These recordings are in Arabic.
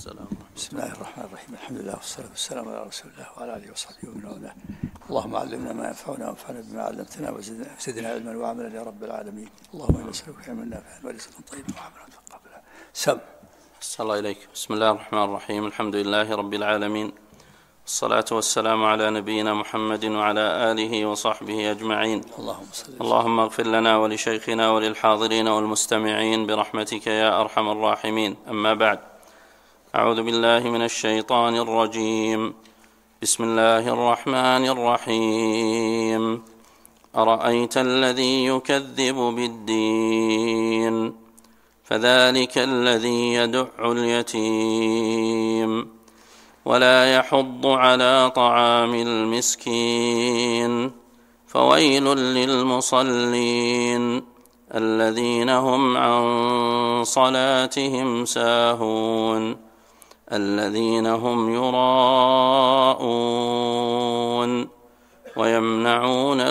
السلام. بسم الله الرحمن الرحيم. الحمد لله والصلاة والسلام على رسول الله وعلى آله وصحبه ومن والاه. اللهم علمنا ما ينفعنا وانفعنا بما علمتنا وزدنا علما وعملا يا رب العالمين. اللهم إنا نسألك علما نافعا ورزقا طيبا وعملا متقبلا. صلى الله عليك. بسم الله الرحمن الرحيم. الحمد لله رب العالمين، الصلاة والسلام على نبينا محمد وعلى آله وصحبه أجمعين. اللهم اغفر لنا ولشيخنا وللحاضرين والمستمعين برحمتك يا أرحم الراحمين. أما بعد، أعوذ بالله من الشيطان الرجيم. بسم الله الرحمن الرحيم. أرأيت الذي يكذب بالدين فذلك الذي يدع اليتيم ولا يحض على طعام المسكين فويل للمصلين الذين هم عن صلاتهم ساهون الذين هم يراءون ويمنعون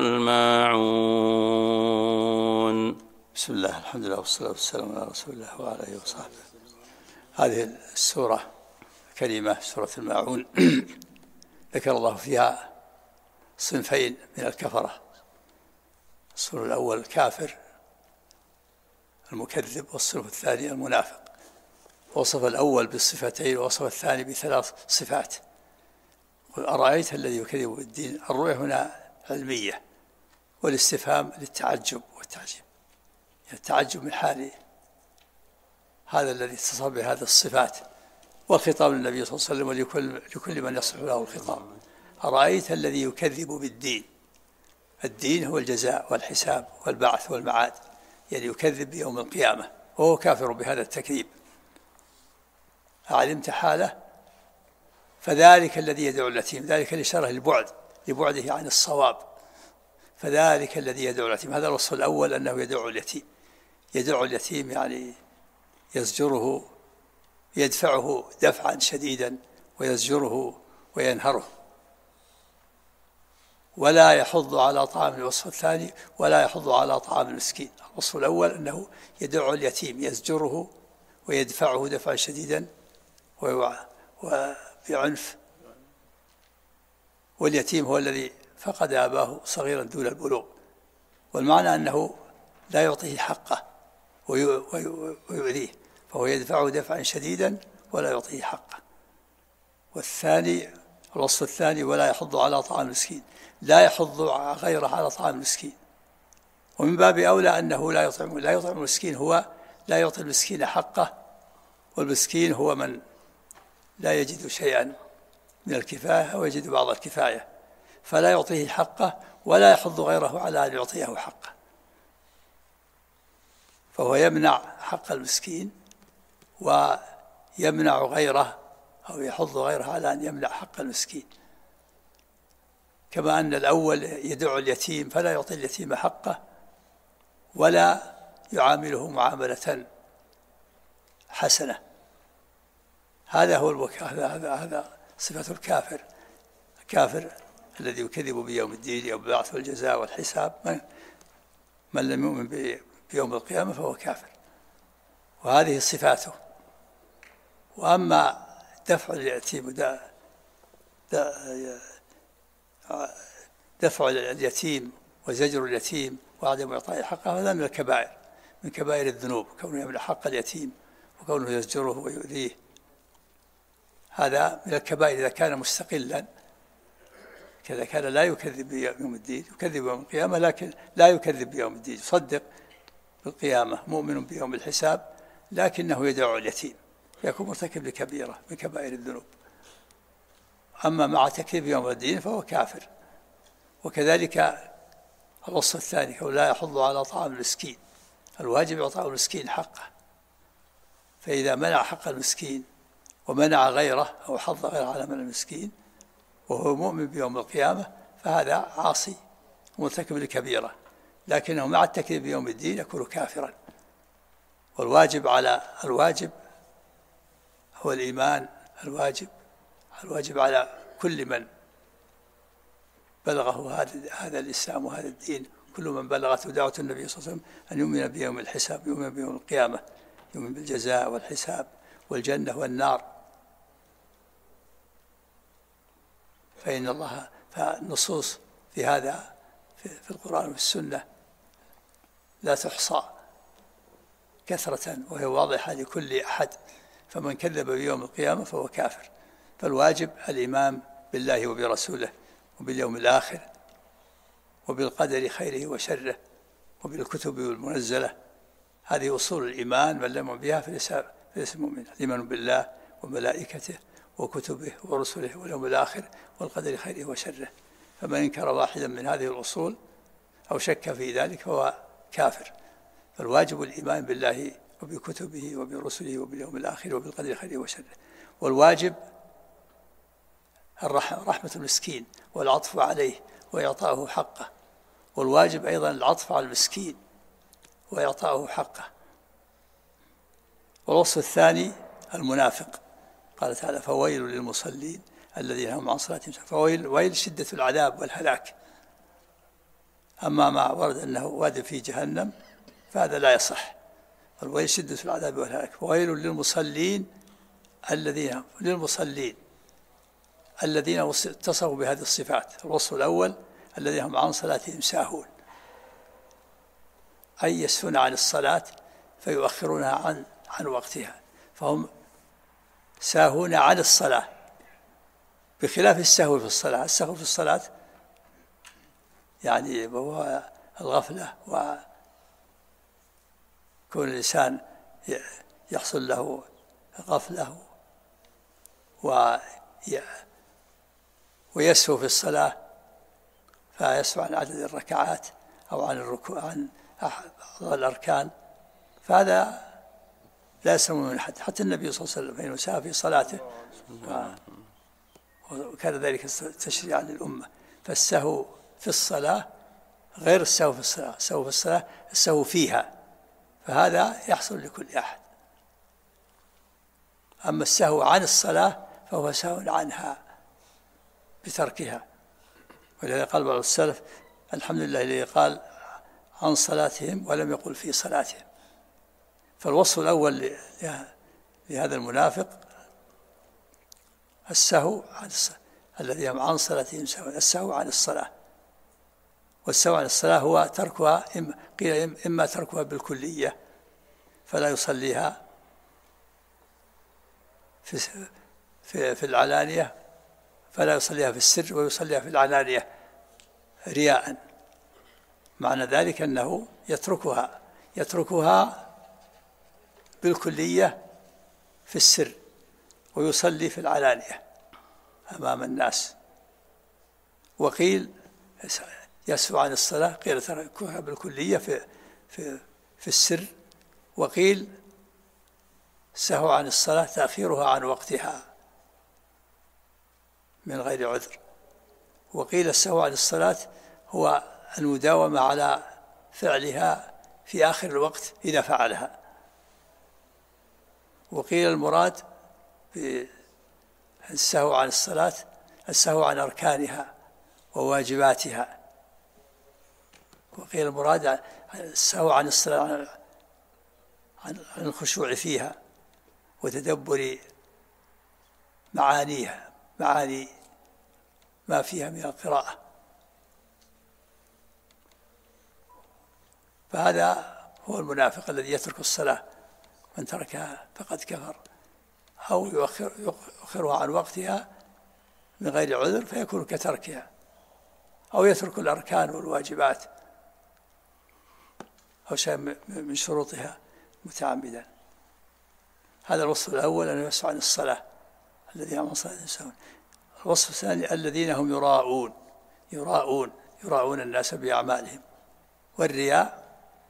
الماعون. بسم الله، الحمد لله والصلاة والسلام على رسول الله وعلى آله وصحبه. هذه السورة كريمة، سورة الماعون، ذكر الله فيها صنفين من الكفرة. الصنف الأول الكافر المكذب، والصنف الثاني المنافق. وصف الأول بالصفتين ووصف الثاني بثلاث صفات. قل أرأيت الذي يكذب بالدين. الرؤية هنا علمية، والاستفهام للتعجب والتعجيب، يعني التعجب من حال هذا الذي اتصف بهذه الصفات، والخطاب للنبي صلى الله عليه وسلم ولكل من يصلح له الخطاب. أرأيت الذي يكذب بالدين. الدين هو الجزاء والحساب والبعث والمعاد، يعني يكذب بيوم القيامة وهو كافر بهذا التكذيب. أعلمت حاله؟ فذلك الذي يدعو اليتيم، ذلك الإشارة لبعده عن الصواب. فذلك الذي يدعو اليتيم، هذا الوصف الأول، أنه يدعو اليتيم. يدعو اليتيم يعني يزجره، يدفعه دفعا شديدا، ويزجره وينهره. ولا يحض على طعام. الوصف الثاني ولا يحض على طعام المسكين. الوصف الأول أنه يدعو اليتيم، يزجره ويدفعه دفعا شديدا وبعنف. واليتيم هو الذي فقد أباه صغيرا دون البلوغ، والمعنى أنه لا يعطيه حقه ويؤذيه، فهو يدفعه دفعا شديدا ولا يعطيه حقه. والثاني، الوصف الثاني ولا يحض على طعام المسكين، لا يحض غيره على طعام المسكين. ومن باب أولى أنه لا يطعم المسكين، هو لا يعطي المسكين حقه، والمسكين هو من لا يجد شيئا من الكفاية أو يجد بعض الكفاية، فلا يعطيه حقه ولا يحض غيره على أن يعطيه حقه، فهو يمنع حق المسكين ويمنع غيره أو يحض غيره على أن يمنع حق المسكين. كما أن الأول يدعو اليتيم فلا يعطي اليتيم حقه ولا يعامله معاملة حسنة. هذا هو هذا صفة الكافر. الكافر الذي يكذب بيوم الدين، يوم البعث والجزاء والحساب. من لم يؤمن بيوم القيامة فهو كافر، وهذه صفاته. وأما دفع اليتيم، دفع اليتيم وزجر اليتيم وعدم إعطائه حقه، هذا من الكبائر، من كبائر الذنوب، كونه يمنع حق اليتيم وكونه يزجره ويؤذيه. هذا من الكبائر إذا كان مستقلا، كذا كان لا يكذب بيوم الدين، يكذب بيوم القيامة لكن لا يكذب بيوم الدين، يصدق بالقيامة، مؤمن بيوم الحساب، لكنه يدعو اليتيم، يكون مرتكب لكبيرة من كبائر الذنوب. أما مع تكذيب يوم الدين فهو كافر. وكذلك الوصف الثاني لا يحض على طعام المسكين. الواجب إعطاء المسكين حقه، فإذا منع حق المسكين ومنع غيره أو حض غيره على من المسكين وهو مؤمن بيوم القيامة فهذا عاصي مرتكب لكبيرة، لكنه مع التكذيب بيوم الدين يكون كافرا. والواجب على الواجب هو الإيمان. الواجب على كل من بلغه هذا الإسلام وهذا الدين، كل من بلغته دعوة النبي صلى الله عليه وسلم أن يؤمن بيوم الحساب، يؤمن بيوم القيامة، يؤمن بالجزاء والحساب والجنة والنار، فالنصوص في هذا في القرآن والسنة لا تحصى كثرة، وهي واضحة لكل أحد. فمن كذب بيوم القيامة فهو كافر. فالواجب الإيمان بالله وبرسوله وباليوم الآخر وبالقدر خيره وشره وبالكتب المنزلة. هذه أصول الإيمان، من لم يؤمن بها فليس مؤمنا. الإيمان بالله وملائكته وكتبه ورسله واليوم الآخر والقدر خيره وشره. فمن انكر واحدا من هذه الأصول أو شك في ذلك فهو كافر. فالواجب الإيمان بالله وبكتبه وبرسله وباليوم الآخر وبالقدر خيره وشره. والواجب رحمة المسكين والعطف عليه وإعطاؤه حقه. والواجب أيضا العطف على المسكين وإعطاؤه حقه. والوصف الثاني المنافق، قال تعالى: فويل للمصلين الذين هم عن صلاتهم ساهون. ويل شدة العذاب والهلاك. أما ما ورد أنه واد في جهنم فهذا لا يصح. الويل شدة العذاب والهلاك. فويل للمصلين الذين اتصفوا بهذه الصفات. الوصف الأول الذين هم عن صلاتهم ساهون، أي يسهون عن الصلاة فيؤخرونها عن وقتها، فهم ساهون عن الصلاة، بخلاف السهو في الصلاة. السهو في الصلاة يعني هو الغفلة، وكون الإنسان يحصل له غفلة ويسهو في الصلاة، فيسهو عن عدد الركعات أو عن الركوع، عن الأركان، فهذا لا يسلم من أحد. حتى النبي صلى الله عليه وسلم فإنه سهى في صلاته وكان ذلك تشريعا للأمة. فالسهو في الصلاة غير السهو في الصلاة. السهو في الصلاة السهو فيها، فهذا يحصل لكل أحد. أما السهو عن الصلاة فهو سهو عنها بتركها. ولذلك قال بعض السلف: الحمد لله الذي قال عن صلاتهم ولم يقل في صلاتهم. فالوصف الأول لهذا المنافق السهو عن الصلاة، الذي هم عن صلاتهم سهون، السهو عن الصلاة. والسهو عن الصلاة هو تركها، قيل إما تركها بالكلية فلا يصليها في العلانية، فلا يصليها في السر ويصليها في العلانية رياء. معنى ذلك أنه يتركها بالكلية في السر ويصلي في العلانية أمام الناس. وقيل يسهو عن الصلاة، قيل تركها بالكلية في السر. وقيل سهو عن الصلاة تأخيرها عن وقتها من غير عذر. وقيل السهو عن الصلاة هو المداومة على فعلها في آخر الوقت إذا فعلها. وقيل المراد بالسهو عن الصلاة السهو عن أركانها وواجباتها. وقيل المراد السهو عن الصلاة عن الخشوع فيها وتدبر معاني ما فيها من القراءة. فهذا هو المنافق الذي يترك الصلاة، من تركها فقد كفر، أو يؤخرها عن وقتها من غير عذر فيكون كتركها، أو يترك الأركان والواجبات أو شيء من شروطها متعمدا. هذا الوصف الأول أن يسهو عن الصلاة الذين هم عن صلاتهم ساهون. الوصف الثاني الذين هم يراءون الناس بأعمالهم. والرياء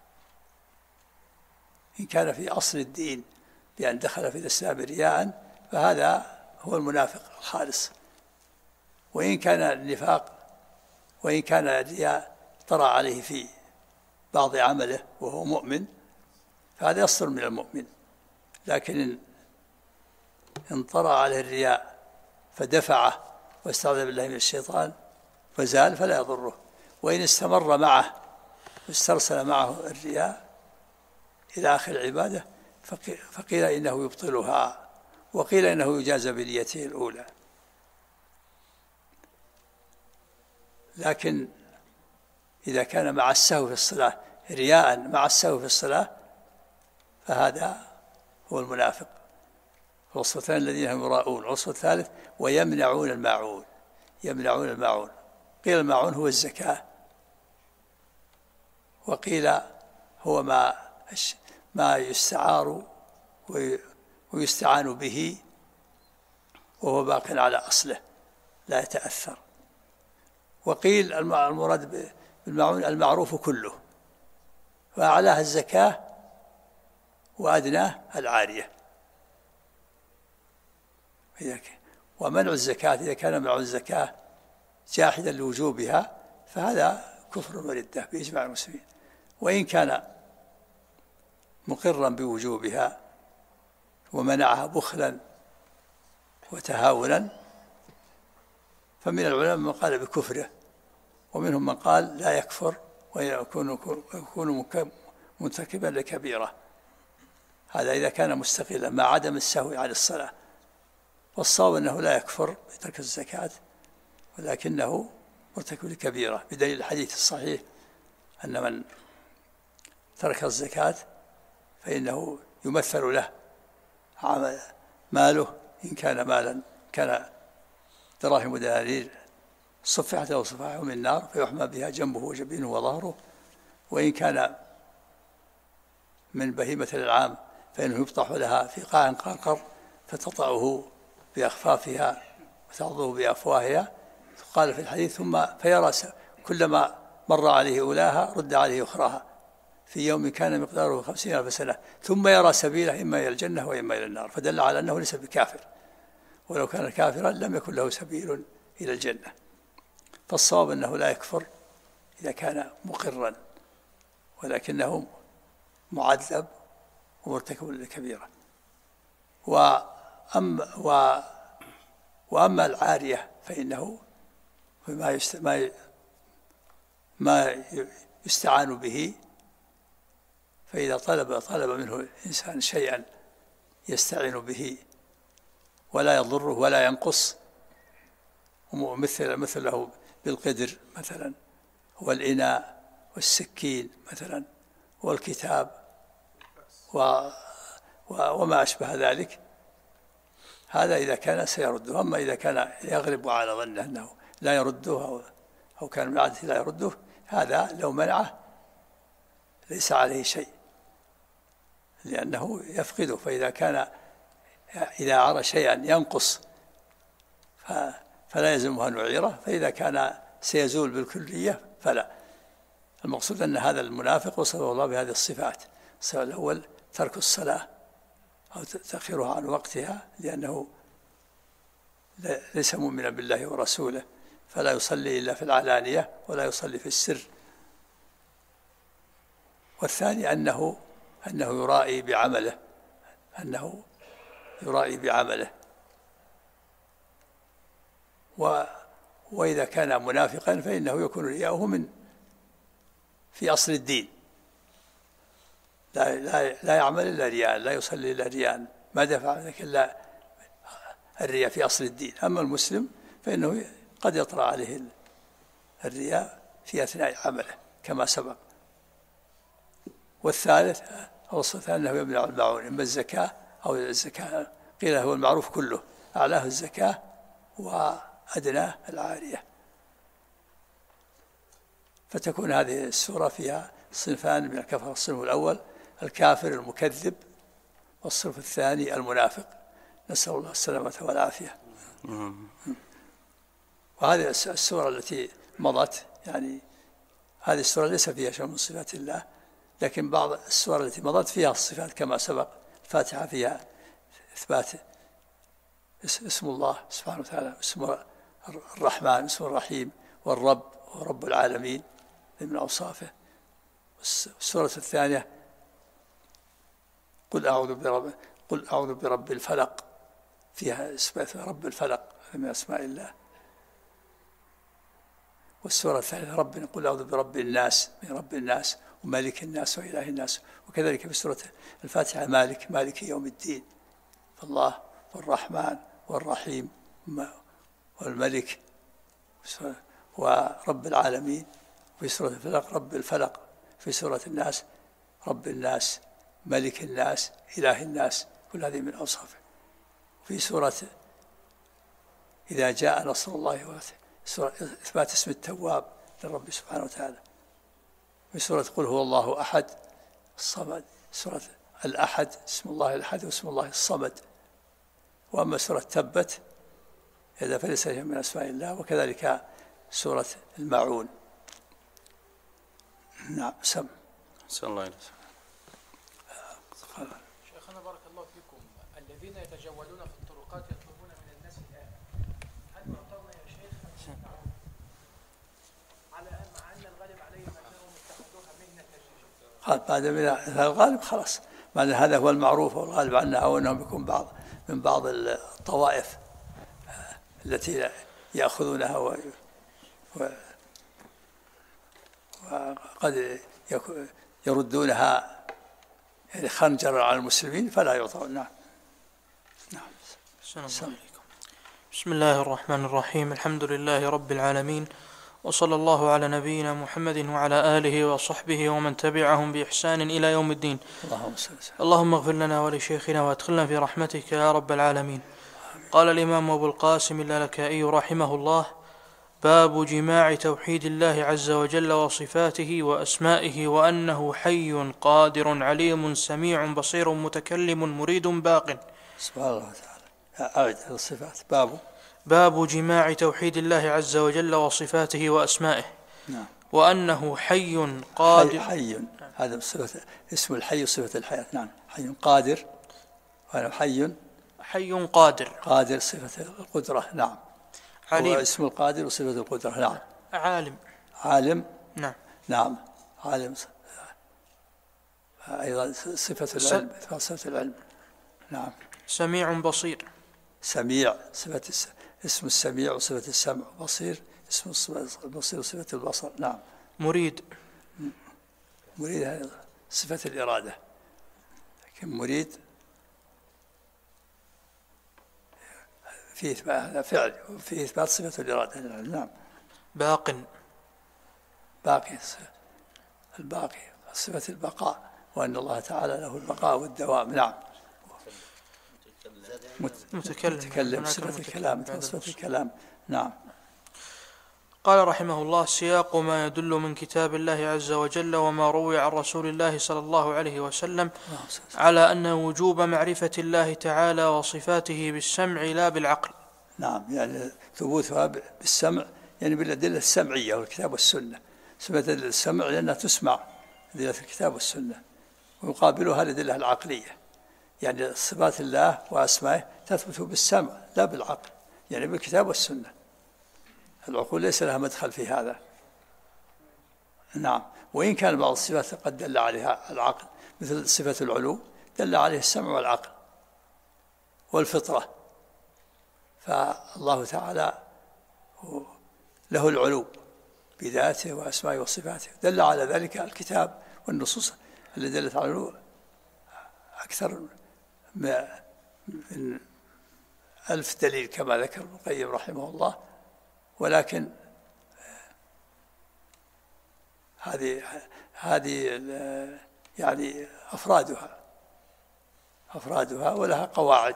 إن كان في أصل الدين بأن دخل في الإسلام رياء فهذا هو المنافق الخالص. وإن كان النفاق، وإن كان الرياء طرأ عليه في بعض عمله وهو مؤمن فهذا يصدر من المؤمن. لكن إن طرأ عليه الرياء فدفعه واستعاذ بالله من الشيطان فزال فلا يضره. وإن استمر معه واسترسل معه الرياء إلى آخر العبادة فقيل إنه يبطلها، وقيل إنه يجازى بنيته الأولى. لكن إذا كان مع السهو في الصلاة رياء مع السهو في الصلاة فهذا هو المنافق. الوصف الثاني الذين هم يراءون. الوصف الثالث ويمنعون الماعون. يمنعون الماعون، قيل الماعون هو الزكاة، وقيل هو ما يستعار ويستعان به وهو باق على أصله لا يتأثر. وقيل المراد بالماعون المعروف كله، وأعلاها الزكاة وأدناه العارية. ومنع الزكاة إذا كان منع الزكاة جاحدا لوجوبها فهذا كفر وردة بإجماع المسلمين. وإن كان مقرا بوجوبها ومنعها بخلا وتهاونا فمن العلماء من قال بكفره، ومنهم من قال لا يكفر ويكون مرتكبا لكبيرة. هذا إذا كان مستقلا مع عدم السهو عن الصلاة. والصواب أنه لا يكفر بترك الزكاة ولكنه مرتكب لكبيرة، بدليل الحديث الصحيح أن من ترك الزكاة فإنه يمثل له ماله، إن كان مالا كان دراهم ودنانير صفحت له صفائح من النار فيحمى بها جنبه وجبينه وظهره، وإن كان من بهيمة الأنعام فإنه يبطح لها في قاع قرقر فتطأه بأخفافها وتعضه بأفواهها. قال في الحديث ثم فيرى كلما مر عليه أولاها رد عليه أخراها في يوم كان مقداره 50,000 سنة ثم يرى سبيله إما إلى الجنة وإما إلى النار، فدل على أنه ليس بكافر، ولو كان كافرا لم يكن له سبيل إلى الجنة. فالصواب أنه لا يكفر إذا كان مقرا، ولكنه معذب ومرتكب للكبيرة. وأما العارية فإنه ما يستعان به، فإذا طلب منه الإنسان شيئا يستعين به ولا يضره ولا ينقص، مثله بالقدر مثلا والإناء والسكين مثلا والكتاب وما أشبه ذلك، هذا إذا كان سيرده. أما إذا كان يغلب على ظنه أنه لا يرده أو كان من عادته لا يرده، هذا لو منعه ليس عليه شيء لأنه يفقده. إذا عرى شيئا ينقص فلا يلزمه أن يعيره، فإذا كان سيزول بالكلية فلا. المقصود أن هذا المنافق وصفه الله بهذه الصفات. الصفة الأول ترك الصلاة أو تأخيرها عن وقتها لأنه ليس مؤمنا بالله ورسوله، فلا يصلي إلا في العلانية ولا يصلي في السر. والثاني أنه يرائي بعمله، وإذا كان منافقا فإنه يكون رياؤه في أصل الدين، لا يعمل إلا رياء، لا يصلي إلا رياء، ما دفع ذلك إلا الرياء في أصل الدين. أما المسلم فإنه قد يطرأ عليه الرياء في أثناء عمله كما سبق. والثالث الوصف أنه يمنع الماعون، إما الزكاة أو الزكاة، قيل هو المعروف كله، أعلاه الزكاة وأدناه العارية. فتكون هذه السورة فيها صنفان من الكفر. الصنف الأول الكافر المكذب، والصنف الثاني المنافق، نسأل الله السلامة والعافية. وهذه السورة التي مضت، يعني هذه السورة ليس فيها شيء من صفات الله، لكن بعض السور التي مضت فيها الصفات كما سبق. الفاتحة فيها إثبات اسم الله سبحانه وتعالى، اسم الرحمن، اسم الرحيم، والرب ورب العالمين من أوصافه. السورة الثانية قل أعوذ برب الفلق، فيها إثبات رب الفلق من أسماء الله. والسورة الثالثة قل أعوذ برب الناس، من رب الناس ومالك الناس وإله الناس. وكذلك في سورة الفاتحة مالك يوم الدين، فالله والرحمن والرحيم والملك ورب العالمين. في سورة الفلق رب الفلق. في سورة الناس رب الناس ملك الناس إله الناس. كل هذه من أوصافه. في سورة إذا جاء نصر الله سورة إثبات اسم التواب للرب سبحانه وتعالى. في سورة قل هو الله أحد الصمد. سورة الأحد اسم الله الأحد واسم الله الصمد. وأما سورة تبت إذا فليس من أسماء الله. وكذلك سورة الماعون. نعم. سم الله إليك. شيخنا بارك الله فيكم، الذين يتجولون في الطرقات يطلبون من الناس الآن، هل يعطون يا شيخ على مع أن الغالب عليهم أنهم اتخذوها مهنة تجريبية؟ قال بعد من الغالب خلاص، بعد هذا هو المعروف والغالب عنا، أو أنهم يكون من بعض الطوائف التي يأخذونها وقد يردونها يعني خنجرا على المسلمين فلا يعطون. نعم. السلام عليكم. بسم الله الرحمن الرحيم. الحمد لله رب العالمين، وصلى الله على نبينا محمد وعلى آله وصحبه ومن تبعهم بإحسان إلى يوم الدين. اللهم اغفر لنا ولشيخنا وادخلنا في رحمتك يا رب العالمين. قال الإمام أبو القاسم اللالكائي رحمه الله: باب جماع توحيد الله عز وجل وصفاته وأسمائه، وأنه حي قادر عليم سميع بصير متكلم مريد باق. سبحان الله تعالى. أعد الصفات. باب جماع توحيد الله عز وجل وصفاته وأسمائه. نعم. وأنه حي قادر. حي هذا صفة اسم الحي وصفة الحياة. نعم. حي قادر. وأنه حي قادر. قادر صفة القدرة. نعم. عليم. اسم القادر وصفة القدرة. نعم. عالم. نعم. عالم أيضا صفة العلم. صفة العلم. نعم. سميع بصير. سميع صفة اسم السميع وصفة السمع. بصير اسم البصير وصفة البصر. نعم. مريد هذا صفة الإرادة، لكن مريد في إثبات فعل وفي إثبات صفة الإرادة. نعم. باقي الباقي صفة البقاء، وأن الله تعالى له البقاء والدوام. نعم. متكلم صفة الكلام. صفة الكلام. نعم. قال رحمه الله: سياق ما يدل من كتاب الله عز وجل وما روي عن رسول الله صلى الله عليه وسلم على أن وجوب معرفة الله تعالى وصفاته بالسمع لا بالعقل. نعم، يعني ثبوتها بالسمع يعني بالأدلة السمعية والكتاب والسنة. ثبت السمع لأنها تسمع أدلة الكتاب والسنة، ويقابلها الأدلة العقلية، يعني صفات الله وأسمائه تثبت بالسمع لا بالعقل، يعني بالكتاب والسنة. العقول ليس لها مدخل في هذا. نعم. وإن كان بعض الصفات قد دل عليها العقل، مثل صفة العلو دل عليه السمع والعقل والفطرة، فالله تعالى له العلو بذاته وأسمائه وصفاته، دل على ذلك الكتاب والنصوص التي دلت على العلو أكثر من 1000 دليل كما ذكر ابن القيم رحمه الله. ولكن هذه يعني أفرادها ولها قواعد،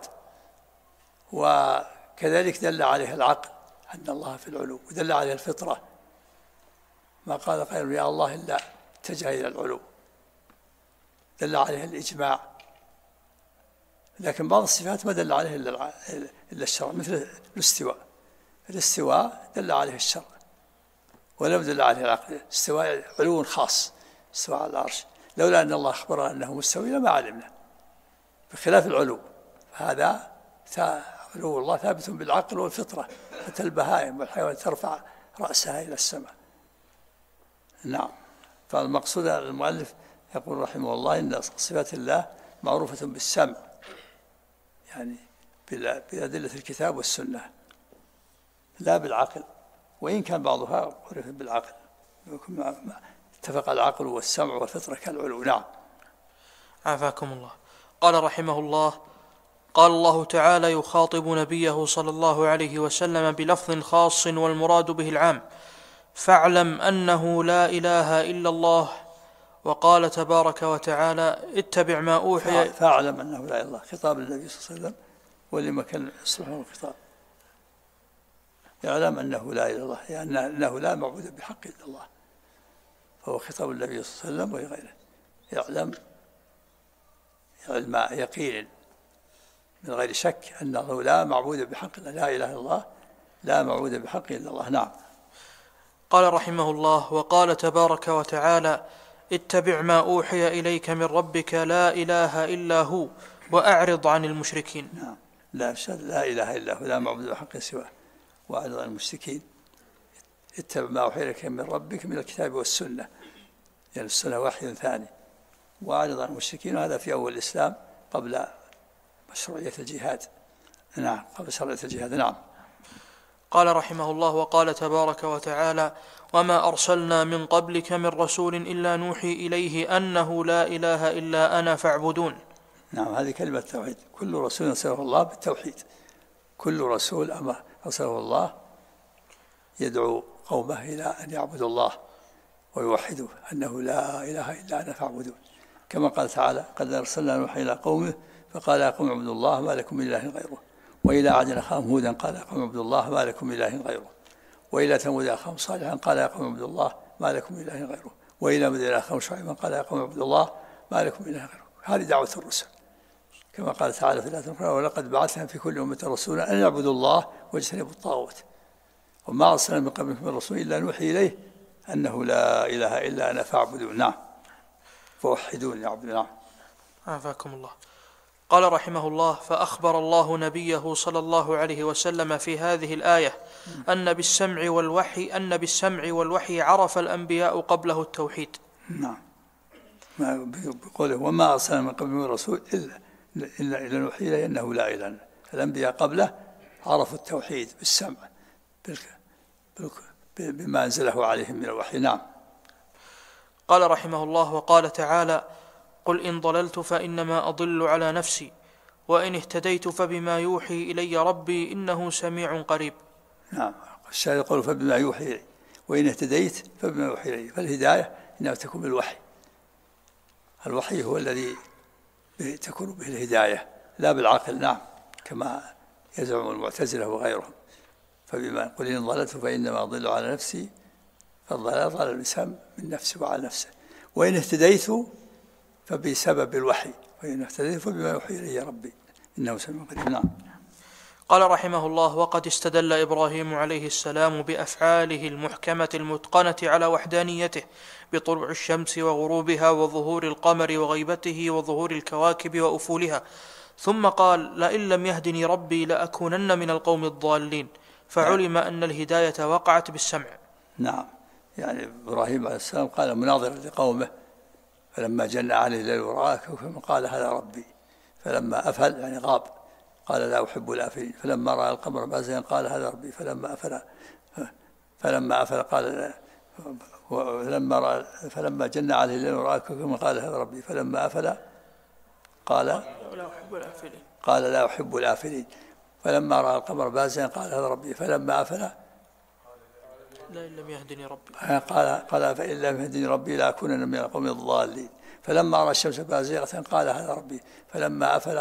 وكذلك دل عليها العقل أن الله في العلو، ودل عليها الفطرة، ما قال قائل يا الله إلا اتجه إلى العلو، دل عليها الإجماع. لكن بعض الصفات ما دل عليها إلا الشرع، مثل الاستواء دل عليه الشرع ولم دل عليه العقل. استواء علو خاص، استواء على العرش، لولا أن الله أخبرنا أنه مستوي لما علمنا، بخلاف العلو، فهذا علو الله ثابت بالعقل والفطرة، مثل البهائم والحيوان ترفع رأسها إلى السماء. نعم. فالمقصود المؤلف يقول رحمه الله إن صفات الله معروفة بالسمع، يعني بأدلة الكتاب والسنة لا بالعقل، وإن كان بعضها عرف بالعقل، اتفق العقل والسمع والفطرة كالعلو. نعم. عافاكم الله. قال رحمه الله: قال الله تعالى يخاطب نبيه صلى الله عليه وسلم بلفظ خاص والمراد به العام، فاعلم أنه لا إله إلا الله. وقال تبارك وتعالى اتبع ما أوحي. فاعلم أنه لا إله إلا الله، خطاب النبي صلى الله عليه وسلم ولما كان يصلحه الخطاب. يعلم أنه لا إله إلا الله، يعني أنه لا معبود بحق إلا الله، فهو خطاب النبي صلى الله عليه وسلم وغيره. يعلم علم يقين من غير شك أنه لا معبود بحق إلا، لا إله إلا الله، لا معبود بحق إلا الله. نعم. قال رحمه الله: وقال تبارك وتعالى اتبع ما أوحي إليك من ربك لا إله إلا هو وأعرض عن المشركين. نعم. لا إله إلا هو، لا معبود بحق سواه، وأعرض عن المشركين. اتبع ما أوحي إليك من ربك من الكتاب والسنة، يعني السنة وحي ثاني. وأعرض عن المشركين، وهذا في أول الإسلام قبل مشروعية الجهاد. نعم، قبل شرعية الجهاد. نعم. قال رحمه الله: وقال تبارك وتعالى: وما أرسلنا من قبلك من رسول إلا نوحي إليه أنه لا إله إلا أنا فاعبدون. نعم، هذه كلمة التوحيد. كل رسول أرسله الله بالتوحيد، كل رسول أرسله الله يدعو قومه إلى أن يعبدوا الله ويوحدوا أنه لا إله إلا أنا فاعبدون، كما قال تعالى: قد أرسلنا نوحا إلى قومه فقال يا قوم اعبدوا الله ما لكم من إله غيره، وإلى عاد أخاهم هودا قال يا قوم اعبدوا الله ما لكم من إله غيره، وإلى ثمود أخاهم صالحا قال يا قوم اعبدوا الله ما لكم من إله غيره، وإلى مدين أخاهم شعيبا قال يا قوم اعبدوا الله ما لكم من إله غيره. هذه دعوة الرسل، كما قال تعالى في الآية الأخرى: ولقد بعثنا في كل أمة رسولا أن يعبدوا الله واجتنبوا الطاغوت وما أرسلنا من قبلك من رسول إلا نوحي إليه أنه لا إله إلا أنا فاعبدون. نعم، فوحدون يعبدون. نعم. عافاكم الله. قال رحمه الله: فأخبر الله نبيه صلى الله عليه وسلم في هذه الآية أن بالسمع والوحي عرف الأنبياء قبله التوحيد. نعم، بقوله: وما أرسلنا من قبل من رسول إلا نوحي إليه أنه لا إله إلا أنا. الأنبياء قبله عرفوا التوحيد بالسمع بما أنزله عليهم من الوحي. نعم. قال رحمه الله: وقال تعالى: قل إن ضللت فإنما أضل على نفسي وإن اهتديت فبما يوحي إلي ربي إنه سميع قريب. نعم، الشاهد يقول فبما يوحي إلي، وإن اهتديت فبما يوحي إلي. فالهداية إنها تكون بالوحي، الوحي هو الذي تكون به الهداية لا بالعقل. نعم، كما يزعم المعتزلة وغيرهم. فبما قل إن ضللت فإنما أضل على نفسي، فالضلال ضل الإنسان من نفسه وعلى نفسه. وإن اهتديت فبسبب الوحي، وإن اهتديت فبما يوحي إلي ربي إنه سميع قريب. نعم. قال رحمه الله: وقد استدل إبراهيم عليه السلام بأفعاله المحكمة المتقنة على وحدانيته بطلوع الشمس وغروبها وظهور القمر وغيبته وظهور الكواكب وأفولها، ثم قال: لئن لم يهدني ربي لأكونن من القوم الضالين، فعلم أن الهداية وقعت بالسمع. نعم، يعني إبراهيم عليه السلام قال مناظرا لقومه: فلما جن عليه الليل ورأى كوكبا قال هذا ربي، فلما أفل يعني غاب قال لا أحب الآفلين، فلما رأى القمر بازغا قال هذا ربي، فلما أفل قال فلما جن عليه الليل ورأى كوكبا قال هذا ربي، فلما أفل قال لا أحب الآفلين، فلما رأى القمر بازغا قال هذا ربي، فلما أفل لئن لم يهدني ربي قال فإن لم يهدني ربي لأكونن من القوم الضالين، فلما رأى الشمس بازغة قال هذا ربي، فلما أفل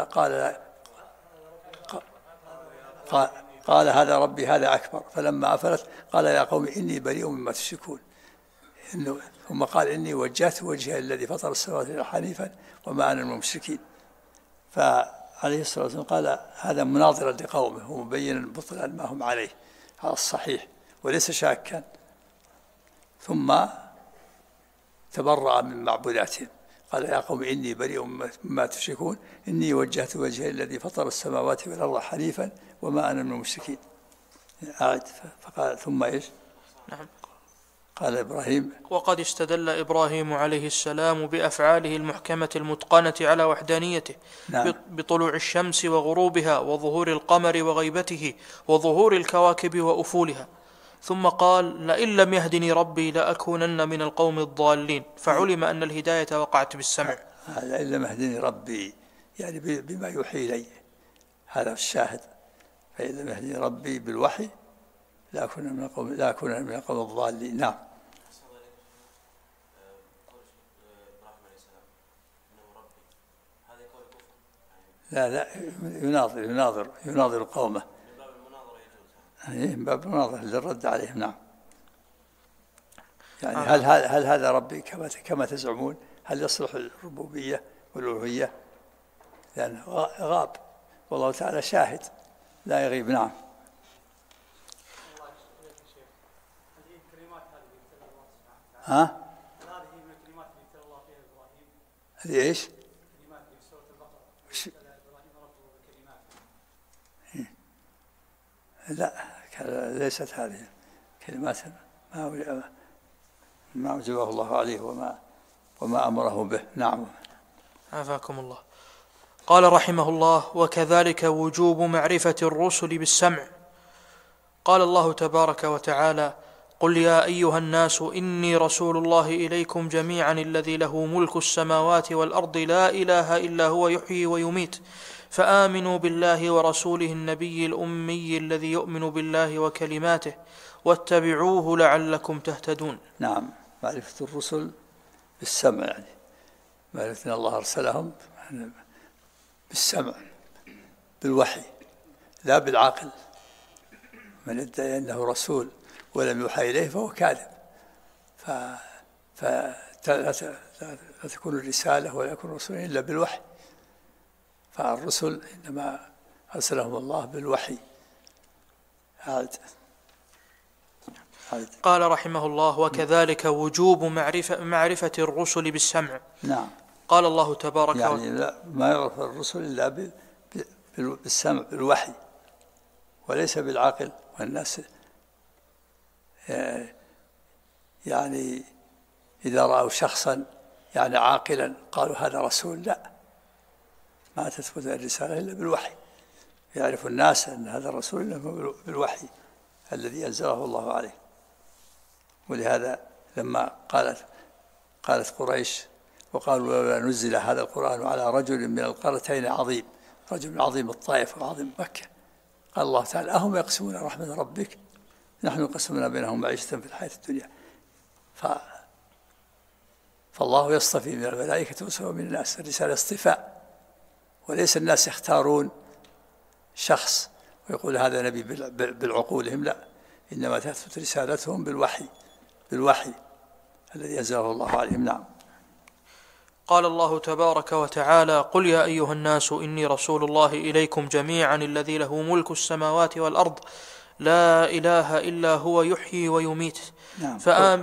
قال هذا ربي هذا أكبر، فلما أفلت قال يا قوم إني بريء مما تشركون، ثم قال إني وجهت وجهي الذي فطر السماوات حنيفا وما أنا من المشركين. فعليه الصلاة والسلام قال هذا مناظرا لقومه ومبينا بطلان ما هم عليه على الصحيح وليس شاكا، ثم تبرأ من معبوداتهم قال يا قوم إني بريء مما تشركون إني وجهت وجهي الذي فطر السماوات والأرض حنيفا وما أنا من المشركين. فقال ثم إيش؟ نعم. قال إبراهيم: وقد استدل إبراهيم عليه السلام بأفعاله المحكمة المتقنة على وحدانيته. نعم. بطلوع الشمس وغروبها وظهور القمر وغيبته وظهور الكواكب وأفولها، ثم قال لئن لم يهدني ربي لأكونن من القوم الضالين، فعلم أن الهداية وقعت بالسمع. لئن لم يهدني ربي يعني بما يوحي إلي، هذا الشاهد. فإن لم يهدني ربي بالوحي لا كنا من القوم الضالين. نعم. لا يناظر قومه من باب المناظرة للرد عليهم. نعم. يعني هل هذا ربي كما تزعمون؟ هل يصلح الربوبية والألوهية؟ لأن غاب والله تعالى شاهد لا يغيب. نعم. ها؟ هذه ايش؟ لا ليست هذه كلمات ما أوجبه الله عليه وما أمره به. نعم. عافاكم الله. قال رحمه الله: وكذلك وجوب معرفة الرسل بالسمع. قال الله تبارك وتعالى: قل يا أيها الناس إني رسول الله إليكم جميعا الذي له ملك السماوات والأرض لا إله إلا هو يحيي ويميت فآمنوا بالله ورسوله النبي الأمي الذي يؤمن بالله وكلماته واتبعوه لعلكم تهتدون. نعم. معرفة الرسل بالسمع، يعني معرفة أن الله أرسلهم بالسمع بالوحي لا بالعقل. من ادعي أنه رسول ولم يوحى إليه فهو كاذب. فلا تكون الرسالة ولا يكون الرسول إلا بالوحي. فالرسل إنما أرسلهم الله بالوحي. قال رحمه الله: وكذلك وجوب معرفة الرسل بالسمع. نعم. قال الله تبارك يعني لا ما يعرف الرسل إلا بالسمع بالوحي وليس بالعقل. والناس يعني إذا رأوا شخصا يعني عاقلا قالوا هذا رسول. لا، ما تثبت الرسالة إلا بالوحي. يعرف الناس أن هذا الرسول إلا بالوحي الذي أنزله الله عليه. ولهذا لما قالت قريش وقالوا لولا نزل هذا القرآن على رجل من القريتين عظيم، رجل عظيم الطائف وعظيم مكة، قال الله تعالى: أهم يقسمون رحمة ربك نحن قسمنا بينهم معيشة في الحياة الدنيا. فالله يصطفي من الملائكة وسوى من الناس. الرسالة اصطفاء، وليس الناس يختارون شخص ويقول هذا نبي بالعقولهم. لا، إنما تثبت رسالتهم بالوحي الذي أنزله الله عليهم. نعم. قال الله تبارك وتعالى: قل يا أيها الناس إني رسول الله إليكم جميعا الذي له ملك السماوات والأرض لا إله إلا هو يحيي ويميت. نعم.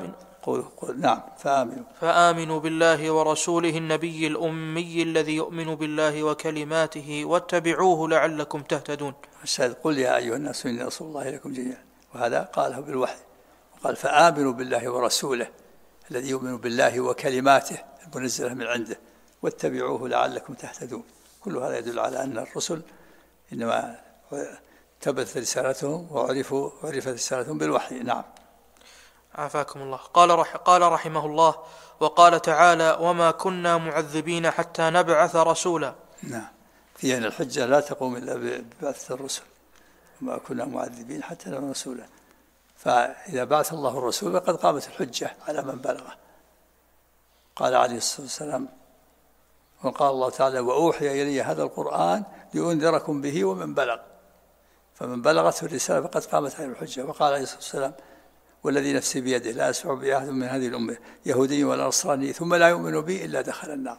فآمنوا بالله ورسوله النبي الأمي الذي يؤمن بالله وكلماته واتبعوه لعلكم تهتدون. قل يا أيها الناس إني رسول الله إليكم جميعا، وهذا قاله بالوحي. وقال فآمنوا بالله ورسوله الذي يؤمن بالله وكلماته المنزلة من عنده واتبعوه لعلكم تهتدون. كل هذا يدل على أن الرسل إنما ثبتت رسالتهم وعرفت رسالتهم بالوحي. نعم. عافاكم الله. قال رحمه الله: وقال تعالى: وما كنا معذبين حتى نبعث رسولا. نعم. في أن الحجة لا تقوم إلا ببعث الرسل. وما كنا معذبين حتى نبعث رسولا. فإذا بعث الله الرسول فقد قامت الحجة على من بلغه. قال عليه الصلاة والسلام: وقال الله تعالى: وأوحي إلي هذا القرآن لأنذركم به ومن بلغ. فمن بلغته الرسالة فقد قامت عليه الحجة. وقال عليه الصلاة والسلام: والذي نفسي بيده لا يسمع بي أحد من هذه الأمة يهودي ولا نصراني ثم لا يؤمن بي إلا دخل النار.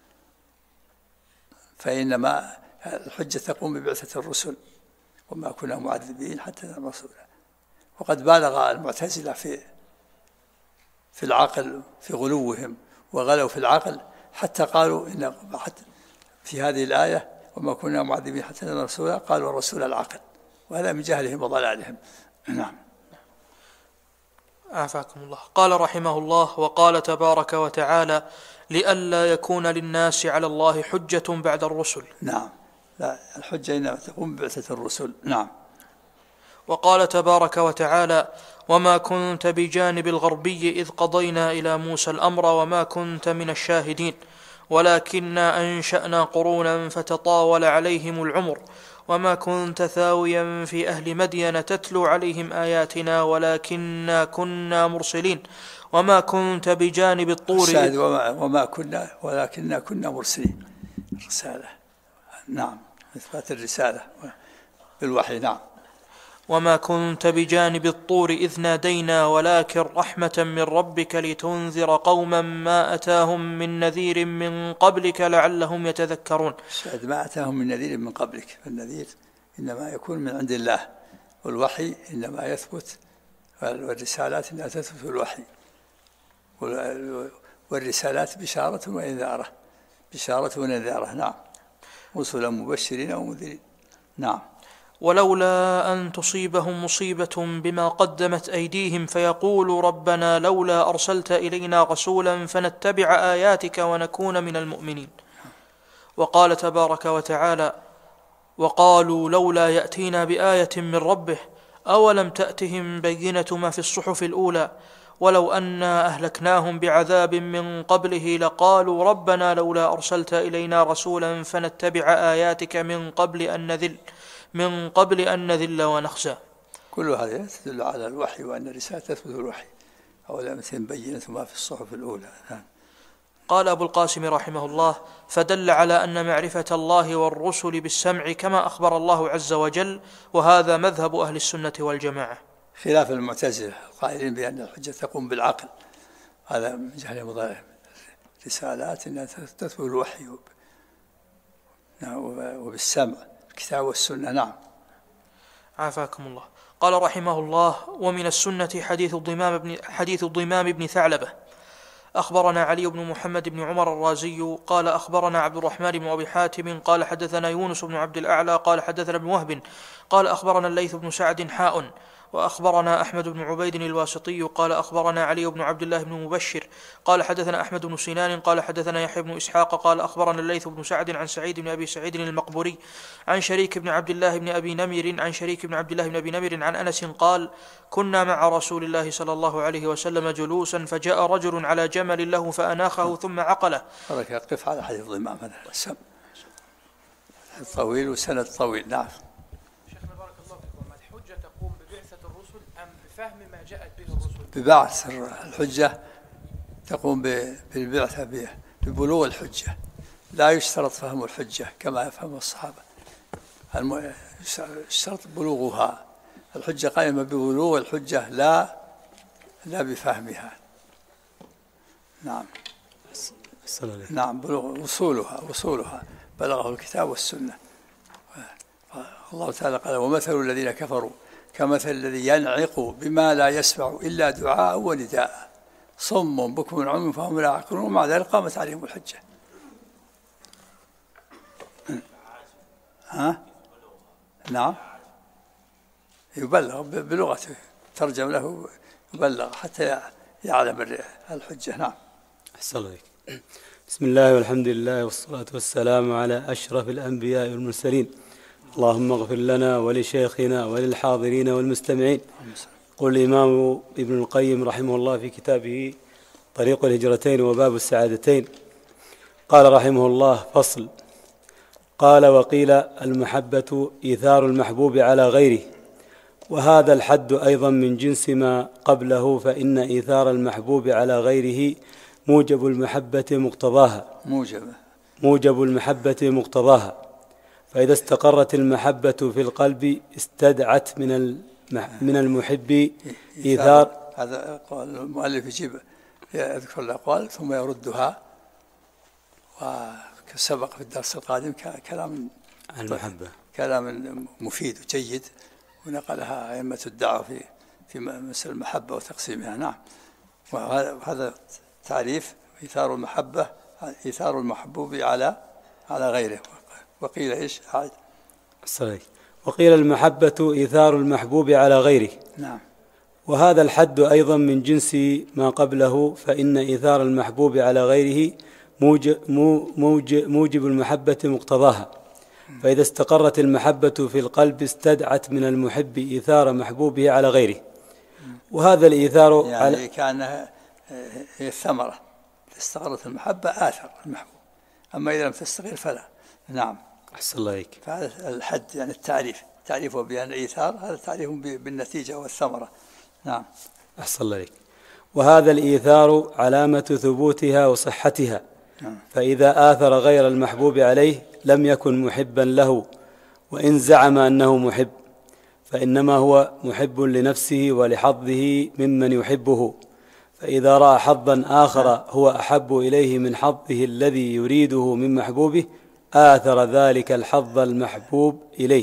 فإنما الحجة تقوم ببعثة الرسل. وما كنا معذبين حتى نبعث رسولا. وقد بالغ المعتزلة في العقل في غلوهم، وغلوا في العقل حتى قالوا إن حتى في هذه الآية وما كنا معذبين حتى نبعث رسولا قالوا الرسول العقل، وهذا من جهلهم وضلالهم. نعم. عافاكم الله. قال رحمه الله: وقال تبارك وتعالى: لئلا يكون للناس على الله حجة بعد الرسل. نعم. لا، الحجة إنما تقوم ببعثة الرسل. نعم. وقال تبارك وتعالى: وما كنت بجانب الغربي إذ قضينا إلى موسى الأمر وما كنت من الشاهدين ولكننا أنشأنا قرونا فتطاول عليهم العمر وما كنت ثاويا في أهل مدين تتلو عليهم آياتنا ولكننا كنا مرسلين وما كنت بجانب الطور وما كنا ولكننا كنا مرسلين. الرسالة نعم، إثبات الرسالة بالوحي. نعم. وما كنت بجانب الطور إذ نادينا ولكن رحمة من ربك لتنذر قوما ما أتاهم من نذير من قبلك لعلهم يتذكرون. ما أتاهم من نذير من قبلك، فالنذير إنما يكون من عند الله، والوحي إنما يثبت، والرسالات إنها تثبت في الوحي، والرسالات بشارة وإنذارة، بشارة ونذارة. نعم. رسلا مبشرين ومنذرين. نعم. ولولا أن تصيبهم مصيبة بما قدمت أيديهم فيقولوا ربنا لولا أرسلت إلينا رسولا فنتبع آياتك ونكون من المؤمنين. وقال تبارك وتعالى وقالوا لولا يأتينا بآية من ربه أولم تأتهم بينة ما في الصحف الأولى ولو أنا أهلكناهم بعذاب من قبله لقالوا ربنا لولا أرسلت إلينا رسولا فنتبع آياتك من قبل أن نذل ونخزى. كل هذا تدل على الوحي وأن الرسالة تثبت الوحي. أولم تأتهم بينة ما في الصحف الأولى. قال أبو القاسم رحمه الله فدل على أن معرفة الله والرسل بالسمع كما أخبر الله عز وجل، وهذا مذهب أهل السنة والجماعة، خلاف المعتزلة القائلين بأن الحجة تقوم بالعقل. هذا من جهل مضايق رسالات أنها تثبت الوحي وبالسمع الكتاب والسنة. نعم. عافاكم الله. قال رحمه الله ومن السنة حديث الضمام بن ثعلبة أخبرنا علي بن محمد بن عمر الرازي قال أخبرنا عبد الرحمن بن أبي حاتم قال حدثنا يونس بن عبد الأعلى قال حدثنا ابن وهب قال أخبرنا الليث بن سعد حاء وأخبرنا أحمد بن عبيد الواسطي قال أخبرنا علي بن عبد الله بن مبشر قال حدثنا أحمد بن سنان قال حدثنا يحيى بن إسحاق قال أخبرنا الليث بن سعد عن سعيد بن أبي سعيد المقبوري عن شريك بن عبد الله بن أبي نمر عن أنس قال كنا مع رسول الله صلى الله عليه وسلم جلوسا فجاء رجل على جمل له فأناخه ثم عقله. قف على حديث الضمام هذا السم طويل وسند طويل. نعم. شيخنا بارك الله فيكم، الحجة تقوم ببعثة الرسل أم بفهم ما جاءت به الرسل؟ ببعث الحجة تقوم بالبعثة ببلوغ الحجة، لا يشترط فهم الحجة كما يفهم الصحابة، يشترط بلوغها. الحجة قائمة ببلوغ الحجة لا بفهمها. نعم. نعم، بلوغ وصولها بلغه الكتاب والسنة. الله تعالى قال ومثل الذين كفروا كمثل الذي ينعق بما لا يسمع إلا دعاء ونداء صم بكم عمي فهم لا يعقلون ومع ذلك قامت عليهم الحجة. نعم، يبلغ بلغته، ترجم له يبلغ حتى يعلم الحجة. نعم. أحسن عليك. بسم الله والحمد لله والصلاة والسلام على أشرف الأنبياء والمرسلين. اللهم اغفر لنا ولشيخنا وللحاضرين والمستمعين. قل الإمام ابن القيم رحمه الله في كتابه طريق الهجرتين وباب السعادتين قال رحمه الله فصل. قال وقيل المحبة إيثار المحبوب على غيره، وهذا الحد أيضا من جنس ما قبله، فإن إيثار المحبوب على غيره موجب المحبة مقتضاها، فإذا استقرت المحبة في القلب استدعت من المحب إيثار. هذا قال المؤلف يجيب يذكر الأقوال ثم يردها، وسبق في الدرس القادم كلام عن المحبة، كلام مفيد وجيد، ونقلها أئمة الدعوة في مسألة المحبة وتقسيمها. نعم. وهذا تعريف إيثار المحبة، إيثار المحبوب على غيره. وقيل إيش؟ صحيح. وقيل المحبة إيثار المحبوب على غيره. نعم. وهذا الحد أيضا من جنس ما قبله، فإن إيثار المحبوب على غيره موجب المحبة مقتضاها، فإذا استقرت المحبة في القلب استدعت من المحب إيثار محبوبه على غيره. وهذا الإيثار يعني كأنها هي الثمرة، إذا استقرت المحبة آثر المحبوب، أما إذا لم تستقر فلا. نعم. أحسن الله عليك. فهذا الحد يعني التعريف وبيان الإيثار، هذا تعريف بالنتيجة والثمرة. نعم. أحسن الله عليك. وهذا الإيثار علامة ثبوتها وصحتها، فإذا آثر غير المحبوب عليه لم يكن محبا له وإن زعم أنه محب، فإنما هو محب لنفسه ولحظه ممن يحبه، فإذا رأى حظا آخر هو أحب إليه من حظه الذي يريده من محبوبه آثر ذلك الحظ المحبوب إليه.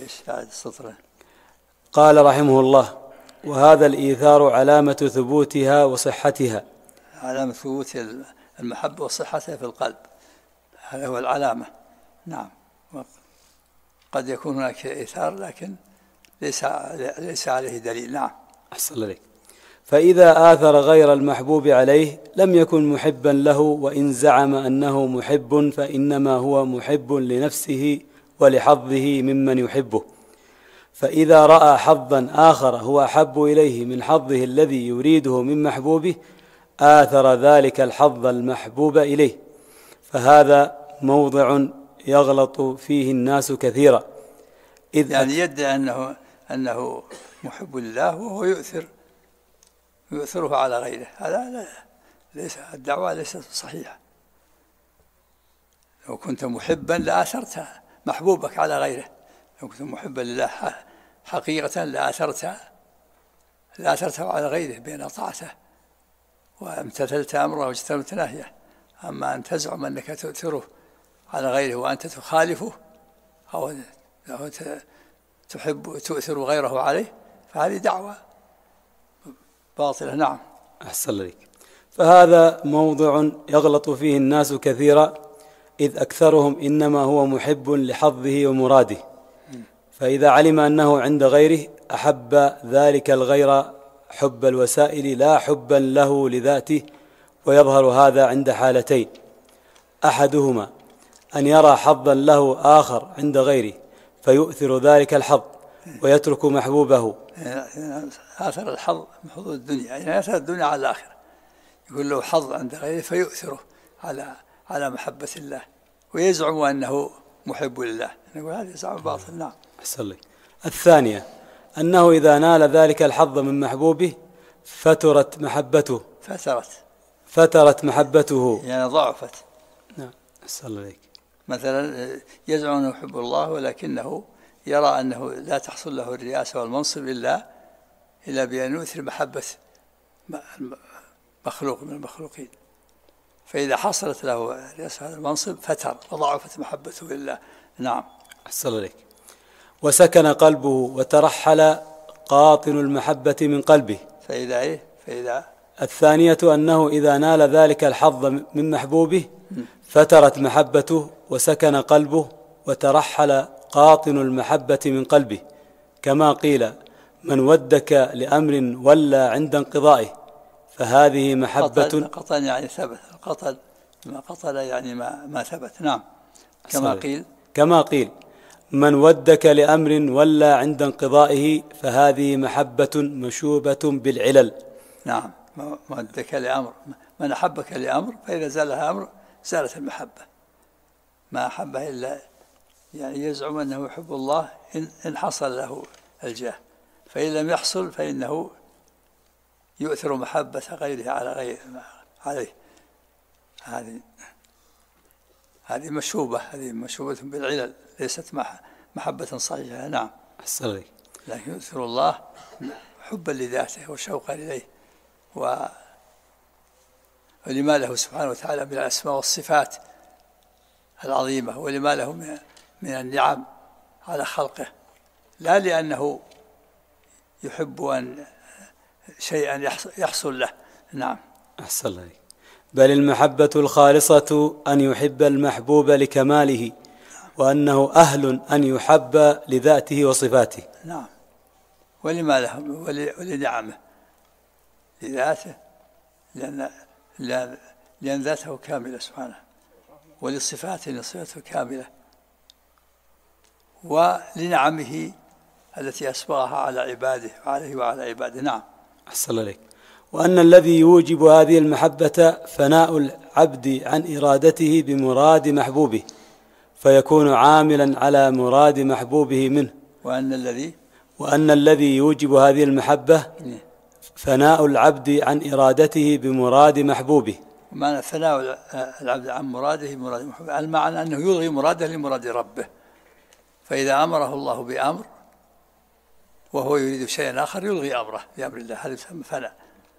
قال رحمه الله: وهذا الإيثار علامة ثبوتها وصحتها. علامة ثبوت المحبة وصحتها في القلب، هذا هو العلامة. نعم. قد يكون هناك إيثار لكن ليس عليه دليل. نعم. أحسن عليك. فإذا آثر غير المحبوب عليه لم يكن محبا له وإن زعم أنه محب، فإنما هو محب لنفسه ولحظه ممن يحبه، فإذا رأى حظا آخر هو أحب إليه من حظه الذي يريده من محبوبه آثر ذلك الحظ المحبوب إليه، فهذا موضع يغلط فيه الناس كثيرا، إذ يعني يدعي أنه محب لله وهو يؤثره على غيره، هذا ليس الدعوة ليست صحيحة. لو كنت محبا لآثرت محبوبك على غيره، لو كنت محبا لله حقيقة لآثرته على غيره بين طاعته وامتثلت أمره واجتنبت نهيه. أما أن تزعم أنك تؤثره على غيره وأنت تخالفه أو تؤثر غيره عليه، فهذه دعوة باطلة. نعم. أحسن لك. فهذا موضع يغلط فيه الناس كثيرا، إذ أكثرهم إنما هو محب لحظه ومراده، فإذا علم أنه عند غيره أحب ذلك الغير حب الوسائل لا حبا له لذاته. ويظهر هذا عند حالتين: أحدهما أن يرى حظا له آخر عند غيره فيؤثر ذلك الحظ ويترك محبوبه. آثر الحظ من حظوظ الدنيا، يعني آثر الدنيا على الآخرة، يقول له حظ عند غيره فيؤثره على محبة الله ويزعم أنه محب لله، نقول هذا زعم باطل. نعم. أحسن لك. الثانية أنه إذا نال ذلك الحظ من محبوبه فترت محبته، يعني ضعفت. نعم. أحسن لك. مثلا يزعم أنه يحب الله ولكنه يرى أنه لا تحصل له الرئاسة والمنصب إلا بأن يؤثر محبة مخلوق من المخلوقين، فإذا حصلت له الرئاسة هذا المنصب فتر وضعفت محبته لله. نعم. أحسن لك. وسكن قلبه وترحل قاطن المحبة من قلبه. فإذا الثانية أنه إذا نال ذلك الحظ من محبوبه فترت محبته وسكن قلبه وترحل قاطن المحبة من قلبه، كما قيل: من ودك لأمر ولا عند انقضائه، فهذه محبة. قطن يعني ثبت، القطن ما قتل يعني ما ثبت. نعم. كما قيل: من ودك لأمر ولا عند انقضائه، فهذه محبة مشوبة بالعلل. نعم. ودك لأمر، من أحبك لأمر فإذا زالها أمر زالت المحبة، ما أحبه إلا يعني يزعم أنه يحب الله إن حصل له الجاه، فإن لم يحصل فإنه يؤثر محبة غيره عليه. هذه مشوبة بالعلل، ليست محبة صحيحة. نعم. أحسن. لكن يؤثر الله حبا لذاته وشوقا إليه ولما له سبحانه وتعالى من الأسماء والصفات العظيمة، ولما له من النعم على خلقه، لا لأنه يحب أن شيئا يحصل له. نعم. أحسن الله. بل المحبة الخالصة أن يحب المحبوب لكماله، وأنه أهل أن يحب لذاته وصفاته. نعم. ولما له ولنعمه لذاته، لأن ذاته كاملة سبحانه، ولصفاته صفاته كاملة، ولنعمه التي أسبغها على عباده وعليه وعلى عباده. نعم. أحسن الله. وأن الذي يوجب هذه المحبة فناء العبد عن إرادته بمراد محبوبه، فيكون عاملا على مراد محبوبه منه. وأن الذي يوجب هذه المحبة فناء العبد عن إرادته بمراد محبوبه. معنى فناء العبد عن مراده بمراد محبوبه، المعنى أنه يلغي مراده لمراد ربه، فإذا أمره الله بأمر وهو يريد شيئا آخر يلغي أمره بأمر الله، هذا يسمى فناء.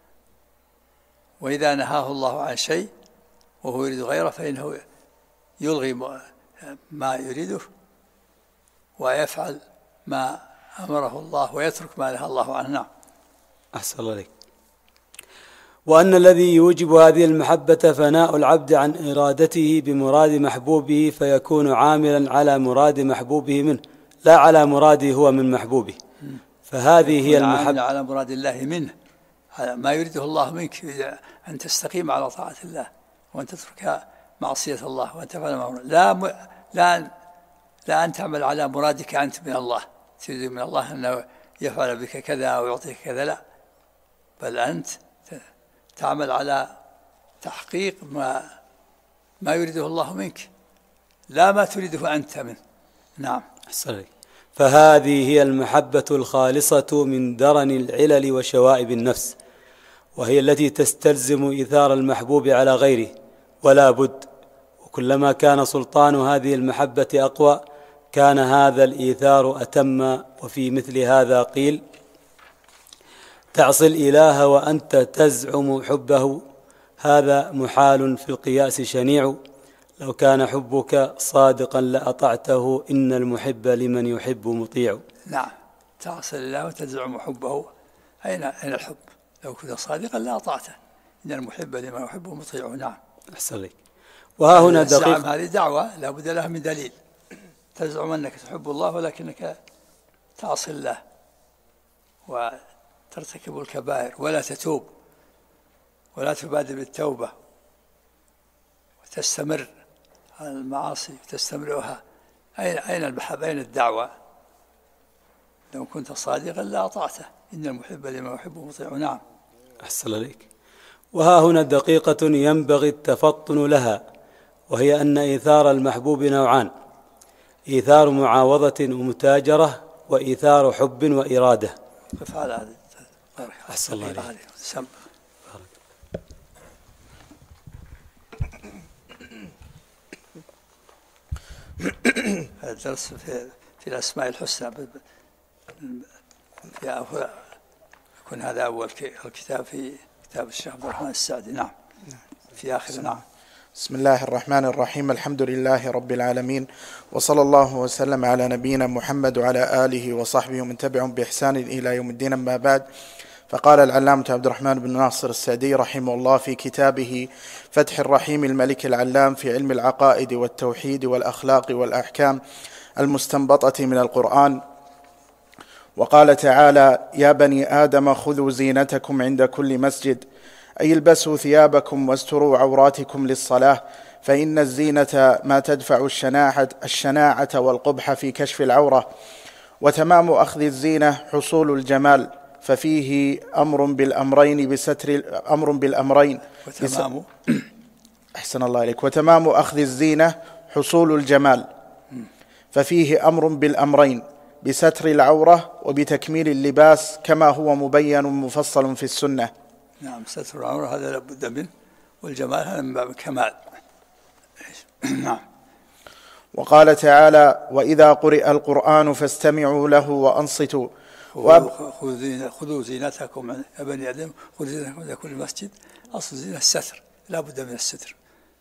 وإذا نهاه الله عن شيء وهو يريد غيره فإنه يلغي ما يريده ويفعل ما أمره الله ويترك ما نهى الله عنه. نعم. أحسن الله عليك. وأن الذي يوجب هذه المحبة فناء العبد عن إرادته بمراد محبوبه، فيكون عاملا على مراد محبوبه منه لا على مراده هو من محبوبه. فهذه هي المحبة على مراد الله منه، على ما يريده الله منك، أن تستقيم على طاعة الله وأن تترك معصية الله وأن تفعل ما أمره. لا أن تعمل على مرادك أنت من الله، تريد من الله أنه يفعل بك كذا أو يعطيك كذا، لا، بل أنت تعمل على تحقيق ما يريده الله منك لا ما تريده أنت منه. نعم. فهذه هي المحبة الخالصة من درن العلل وشوائب النفس، وهي التي تستلزم إيثار المحبوب على غيره ولا بد. وكلما كان سلطان هذه المحبة أقوى كان هذا الإيثار أتم. وفي مثل هذا قيل: تعصي الإله وأنت تزعم حبه، هذا محال في القياس شنيع، لو كان حبك صادقا لأطعته، إن المحب لمن يحب مطيع. نعم، تعصي الإله وتزعم حبه، أين الحب؟ لو كنت صادقا لأطعته، إن المحب لمن يحب مطيع. نعم. أحسن لك. وها هنا دقيق، هذه دعوة لا بد لها من دليل. تزعم أنك تحب الله ولكنك تعصي الله وترتكب الكبائر ولا تتوب ولا تبادر بالتوبة وتستمر على المعاصي وتستمرها. أين المحبة؟ أين الدعوة؟ لو كنت صادقا لا أطعته، إن المحب لما يحب مطيع. نعم. أحسن عليك. وها هنا دقيقة ينبغي التفطن لها، وهي أن إيثار المحبوب نوعان: إيثار معاوضة ومتاجرة، وإيثار حب وإرادة. ففعل هذا. أحسن الله عليك. هذا الدرس في الأسماء الحسنى، يكون هذا أول الكتاب في كتاب الشيخ عبد الرحمن السعدي. نعم. في آخر. نعم. بسم الله الرحمن الرحيم. الحمد لله رب العالمين، وصلى الله وسلم على نبينا محمد وعلى آله وصحبه ومن تبعهم بإحسان إلى يوم الدين. أما بعد، فقال العلامة عبد الرحمن بن ناصر السعدي رحمه الله في كتابه فتح الرحيم الملك العلام في علم العقائد والتوحيد والأخلاق والأحكام المستنبطة من القرآن، وقال تعالى: يا بني آدم خذوا زينتكم عند كل مسجد، أي البسوا ثيابكم واستروا عوراتكم للصلاة، فإن الزينة ما تدفع الشناعة والقبح في كشف العورة، وتمام أخذ الزينة حصول الجمال، ففيه أمر بالأمرين أحسن الله عليك. وتمام أخذ الزينة حصول الجمال، ففيه أمر بالأمرين: بستر العورة وبتكميل اللباس، كما هو مبين مفصل في السنة. نعم. ستر العورة هذا لابد منه، والجمال هذا من باب الكمال. نعم. وقال تعالى: وإذا قرئ القرآن فاستمعوا له وأنصتوا. خذوا زينتكم يا بني آدم، خذوا زينتكم عند كل مسجد. أصل الزينة الستر، لا بد من الستر.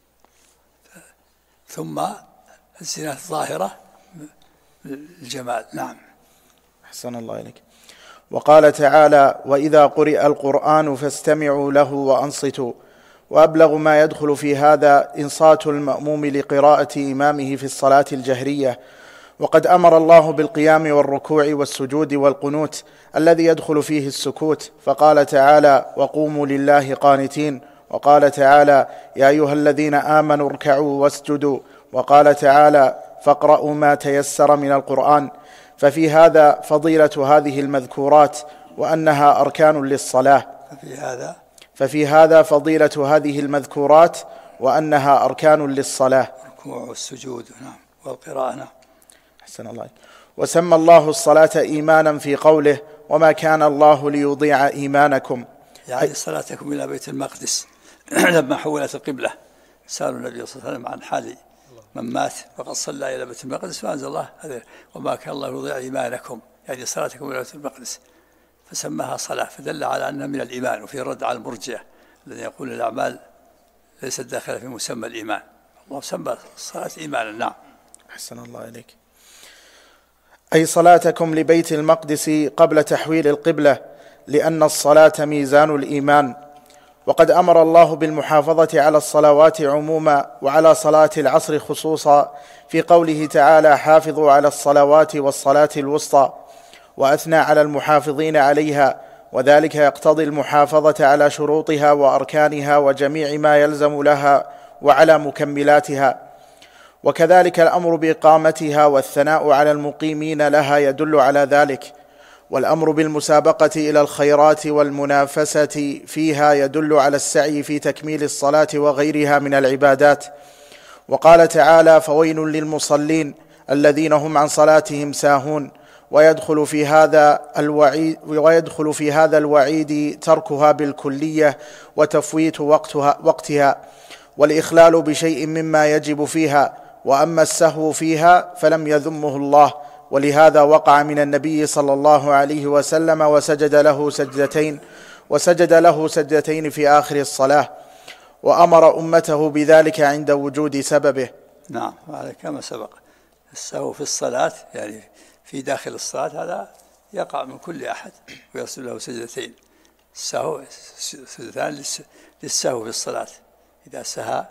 ثم الزينة الظاهرة الجمال. نعم. أحسن الله إليك. وقال تعالى: وإذا قرئ القرآن فاستمعوا له وأنصتوا. وأبلغ ما يدخل في هذا إنصات المأموم لقراءة إمامه في الصلاة الجهرية، وقد أمر الله بالقيام والركوع والسجود والقنوت الذي يدخل فيه السكوت، فقال تعالى: وقوموا لله قانتين. وقال تعالى: يا أيها الذين آمنوا اركعوا واسجدوا. وقال تعالى: فاقرأوا ما تيسر من القرآن. ففي هذا فضيلة هذه المذكورات وأنها أركان للصلاة. ففي هذا فضيلة هذه المذكورات وأنها أركان للصلاة. الركوع والسجود. نعم. والقراءة. نعم. أحسن الله. وسمى الله الصلاة إيمانا في قوله وما كان الله ليضيع إيمانكم، يعني صلاتكم إلى بيت المقدس. لما حولت القبلة سألوا النبي صلى الله عليه وسلم عن حال من مات فقد صلى إلى بيت المقدس، فأنزل الله وما كان الله ليضيع إيمانكم، يعني صلاتكم إلى بيت المقدس، فسماها صلاة، فدل على أنها من الإيمان. وفي رد على المرجئة الذين يقول الأعمال ليست داخلة في مسمى الإيمان. الله سمى الصلاة إيمانا. نعم. أحسن الله إليك. أي صلاتكم لبيت المقدس قبل تحويل القبلة، لأن الصلاة ميزان الإيمان. وقد أمر الله بالمحافظة على الصلوات عموما وعلى صلاة العصر خصوصا في قوله تعالى حافظوا على الصلوات والصلاة الوسطى، وأثنى على المحافظين عليها، وذلك يقتضي المحافظة على شروطها وأركانها وجميع ما يلزم لها وعلى مكملاتها. وكذلك الأمر بإقامتها والثناء على المقيمين لها يدل على ذلك، والأمر بالمسابقة إلى الخيرات والمنافسة فيها يدل على السعي في تكميل الصلاة وغيرها من العبادات. وقال تعالى فويل للمصلين الذين هم عن صلاتهم ساهون، ويدخل في هذا الوعيد تركها بالكلية وتفويت وقتها والإخلال بشيء مما يجب فيها. وأما السهو فيها فلم يذمه الله، ولهذا وقع من النبي صلى الله عليه وسلم وسجد له سجدتين في آخر الصلاة، وأمر أمته بذلك عند وجود سببه. نعم. وهذا كما سبق، السهو في الصلاة يعني في داخل الصلاة هذا يقع من كل أحد، ويصل له سجدتين. السهو سجدتان للسهو في الصلاة، إذا سهى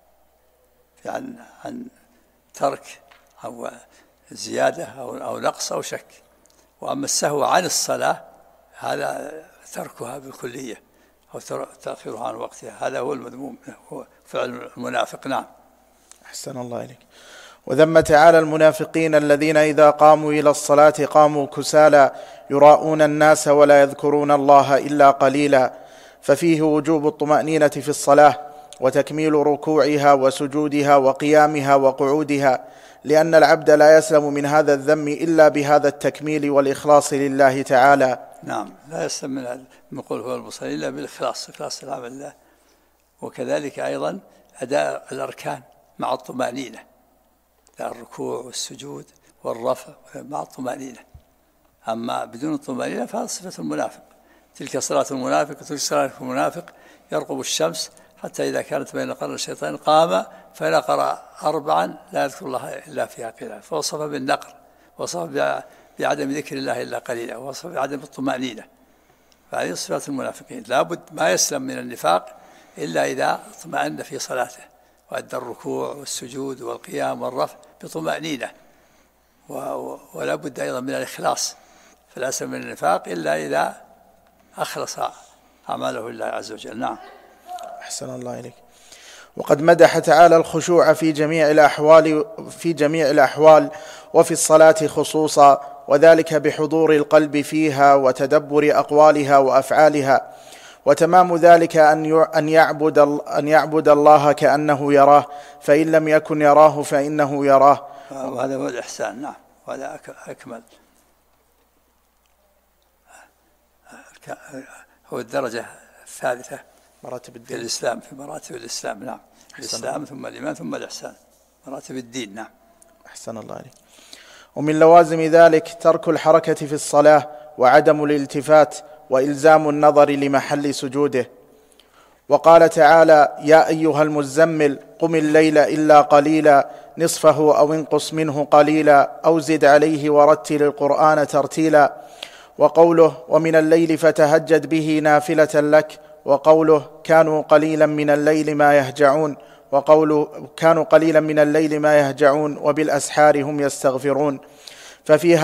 عن ترك أو زيادة أو نقص أو شك. وأما السهو عن الصلاة هذا تركها بالكلية أو تأخيرها عن وقتها، هذا هو المذموم، هو فعل المنافق. نعم. أحسن الله إليك. وذم تعالى المنافقين الذين إذا قاموا إلى الصلاة قاموا كسالى يراءون الناس ولا يذكرون الله إلا قليلا، ففيه وجوب الطمأنينة في الصلاة وتكميل ركوعها وسجودها وقيامها وقعودها، لأن العبد لا يسلم من هذا الذم إلا بهذا التكميل والإخلاص لله تعالى. نعم. لا يسلم من قول هو المصلي إلا بالإخلاص، إخلاص العمل لله. وكذلك أيضا أداء الأركان مع الطمأنينة، الركوع والسجود والرفع مع الطمأنينة. أما بدون الطمأنينة فهذا صفة المنافق. تلك صلاة المنافق وتلك صلاة المنافق يرقب الشمس حتى إذا كانت بين قرن الشيطان قام فإن قرأ 4 لا يذكر الله إلا فيها قليلا، فوصف بالنقر، وصف بعدم ذكر الله إلا قليلا، وصف بعدم الطمأنينة. فهذه صفات المنافقين. لابد ما يسلم من النفاق إلا إذا اطمأن في صلاته وأدى الركوع والسجود والقيام والرفع بطمأنينة. ولا بد أيضا من الإخلاص، فلا يسلم من النفاق إلا إذا أخلص أعماله لله عز وجل. نعم. أحسن الله إليك. وقد مدح تعالى الخشوع في جميع الأحوال وفي الصلاة خصوصا، وذلك بحضور القلب فيها وتدبر أقوالها وأفعالها. وتمام ذلك أن يعبد الله كأنه يراه، فإن لم يكن يراه فإنه يراه. وهذا هو الإحسان. نعم. وهذا أكمل، هو الدرجة الثالثة مراتب الدين. الإسلام، في مراتب الإسلام. نعم. الإسلام ثم الإيمان ثم الإحسان، مراتب الدين. نعم. أحسن الله عليك. ومن لوازم ذلك ترك الحركة في الصلاة وعدم الالتفات وإلزام النظر لمحل سجوده. وقال تعالى يا أيها المزمل قم الليل إلا قليلا نصفه أو انقص منه قليلا أو زد عليه ورتل القرآن ترتيلا. وقوله ومن الليل فتهجد به نافلة لك. وقوله كانوا قليلا من الليل ما يهجعون. وقوله كانوا قليلا من الليل ما يهجعون وبالأسحار هم يستغفرون. ففي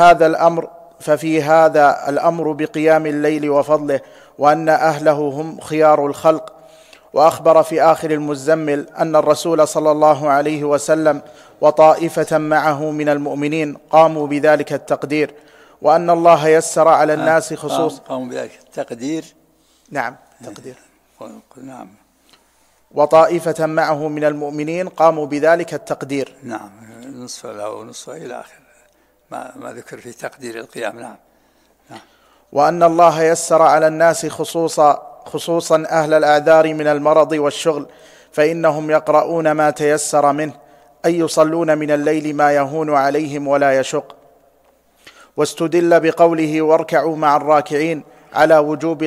هذا الأمر بقيام الليل وفضله، وأن أهله هم خيار الخلق. وأخبر في آخر المزمل أن الرسول صلى الله عليه وسلم وطائفة معه من المؤمنين قاموا بذلك التقدير، وأن الله يسر على الناس قاموا بذلك التقدير. نعم. تقدير. نعم. وطائفة معه من المؤمنين قاموا بذلك التقدير. نعم. نصف له ونصف إلى آخر ما ذكر في تقدير القيام. نعم. وأن الله يسر على الناس خصوصا أهل الأعذار من المرض والشغل، فإنهم يقرؤون ما تيسر منه، أي يصلون من الليل ما يهون عليهم ولا يشق. واستدل بقوله واركعوا مع الراكعين على وجوب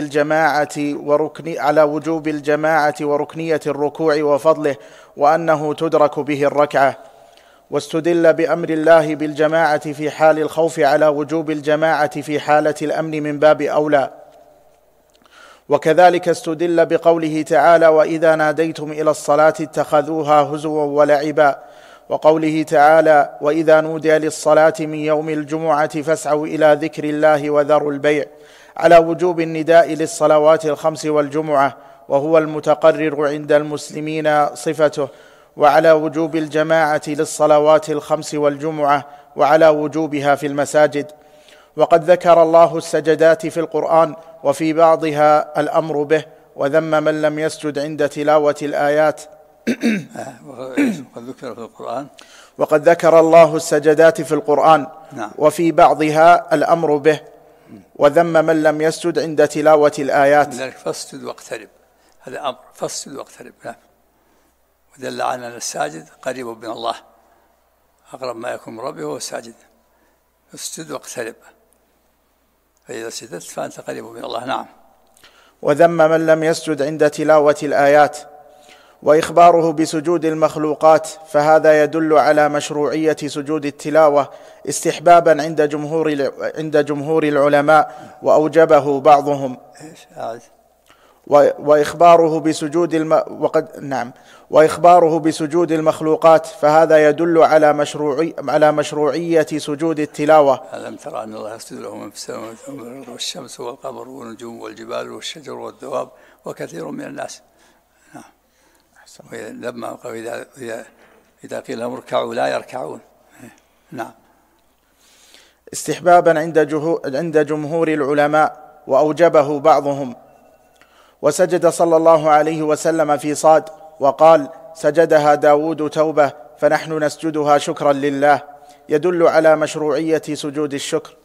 الجماعة وركنية الركوع وفضله، وأنه تدرك به الركعة. واستدل بأمر الله بالجماعة في حال الخوف على وجوب الجماعة في حالة الأمن من باب أولى. وكذلك استدل بقوله تعالى وإذا ناديتم إلى الصلاة اتخذوها هزوا ولعبا، وقوله تعالى وإذا نودي للصلاة من يوم الجمعة فاسعوا إلى ذكر الله وذروا البيع، على وجوب النداء للصلوات الخمس والجمعة، وهو المتقرر عند المسلمين صفته، وعلى وجوب الجماعة للصلوات الخمس والجمعة، وعلى وجوبها في المساجد. وقد ذكر الله السجدات في القرآن، وفي بعضها الأمر به، وذم من لم يسجد عند تلاوة الآيات. وقد ذكر الله السجدات في القرآن، وفي بعضها الأمر به، وذم من لم يسجد عند تلاوة الآيات. لذلك فاسجد واقترب، هذا أمر، فاسجد واقترب. نعم. ودل على أن الساجد قريب من الله، أقرب ما يكون من ربه وهو ساجد. فاسجد واقترب، فإذا سجدت فأنت قريب من الله. نعم. وذم من لم يسجد عند تلاوة الآيات. وإخباره بسجود المخلوقات، فهذا يدل على مشروعية سجود التلاوة استحبابا عند جمهور العلماء، وأوجبه بعضهم. وإخباره بسجود المخلوقات، فهذا يدل على مشروعية سجود التلاوة. ألم ترى أن الله يسجد له من في السماوات والأرض والشمس والقمر والنجوم والجبال والشجر والدواب وكثير من الناس. نعم. لما إذا قيل لهم اركعوا لا يركعون. نعم. استحبابا عند جمهور العلماء، وأوجبه بعضهم. وسجد صلى الله عليه وسلم في صاد، وقال سجدها داود توبة، فنحن نسجدها شكرا لله، يدل على مشروعية سجود الشكر.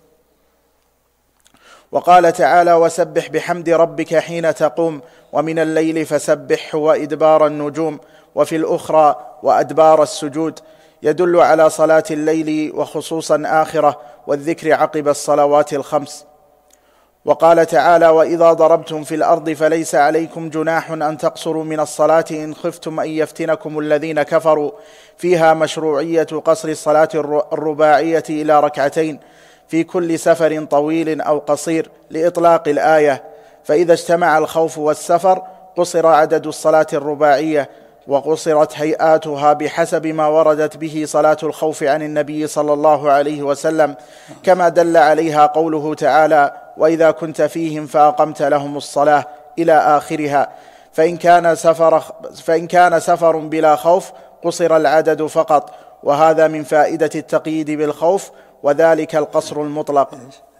وقال تعالى وسبح بحمد ربك حين تقوم، ومن الليل فسبحه وإدبار النجوم، وفي الأخرى وأدبار السجود، يدل على صلاة الليل وخصوصا آخرة، والذكر عقب الصلوات الخمس. وقال تعالى وإذا ضربتم في الأرض فليس عليكم جناح أن تقصروا من الصلاة إن خفتم أن يفتنكم الذين كفروا، فيها مشروعية قصر الصلاة الرباعية إلى ركعتين في كل سفر طويل أو قصير لإطلاق الآية. فإذا اجتمع الخوف والسفر قصر عدد الصلاة الرباعية، وقصرت هيئاتها بحسب ما وردت به صلاة الخوف عن النبي صلى الله عليه وسلم، كما دل عليها قوله تعالى وإذا كنت فيهم فأقمت لهم الصلاة إلى آخرها. فإن كان سفر بلا خوف قصر العدد فقط، وهذا من فائدة التقييد بالخوف، وذلك القصر المطلق.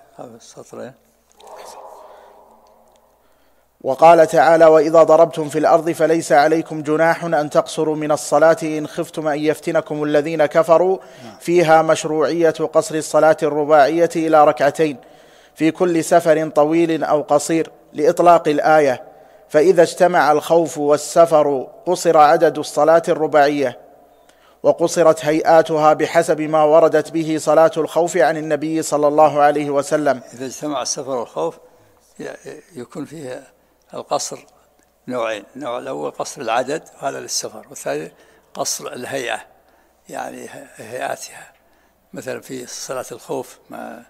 وقال تعالى وإذا ضربتم في الأرض فليس عليكم جناح أن تقصروا من الصلاة إن خفتم أن يفتنكم الذين كفروا، فيها مشروعية قصر الصلاة الرباعية إلى ركعتين في كل سفر طويل أو قصير لإطلاق الآية. فإذا اجتمع الخوف والسفر قصر عدد الصلاة الرباعية، وقصرت هيئاتها بحسب ما وردت به صلاة الخوف عن النبي صلى الله عليه وسلم. إذا اجتمع السفر والخوف يكون فيه القصر نوعين، النوع الأول قصر العدد وهذا للسفر، والثاني قصر الهيئة يعني هيئاتها. مثلا في صلاة الخوف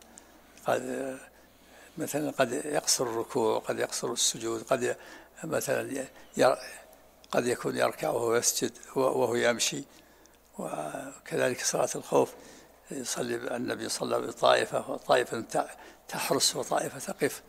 مثلا قد يقصر الركوع، قد يقصر السجود، قد يكون يركع وهو يسجد وهو يمشي. وكذلك صلاة الخوف يصلي النبي صلى بطائفة، وطائفة تحرس وطائفة تقف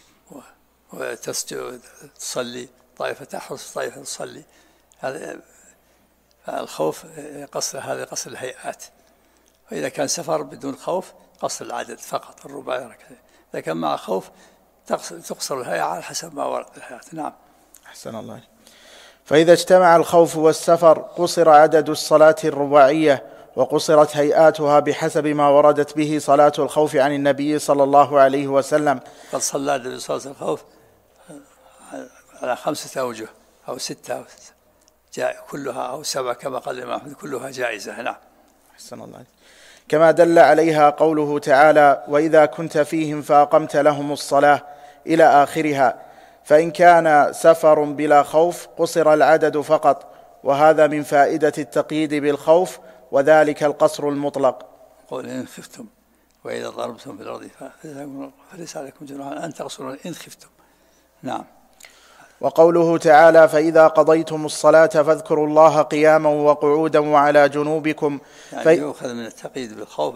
وتسجد تصلي، طائفة تحرس وطائفة تصلي. هذا الخوف قصر، هذا قصر الهيئات. وإذا كان سفر بدون خوف قصر العدد فقط الرباعي ركعتين، إذا كان مع خوف تقصر الهيئة على حسب ما ورد الحياة. نعم. أحسن الله. فإذا اجتمع الخوف والسفر قصر عدد الصلاة الرباعية، وقصرت هيئاتها بحسب ما وردت به صلاة الخوف عن النبي صلى الله عليه وسلم. قد صلى النبي صلى الله عليه وسلم الخوف على 5 أوجه أو 6 كلها أو 7 كما قال الإمام أحمد، كلها جائزة. نعم. أحسن الله. كما دل عليها قوله تعالى: وإذا كنت فيهم فأقمت لهم الصلاة إلى آخرها. فإن كان سفر بلا خوف قصر العدد فقط، وهذا من فائدة التقييد بالخوف، وذلك القصر المطلق. قول إن خفتم وإذا ضربتم في الأرض فليس عليكم جناح أن تقصروا إن خفتم. نعم. وقوله تعالى: فإذا قضيتم الصلاة فاذكروا الله قياما وقعودا وعلى جنوبكم. يعني يؤخذ من التقييد بالخوف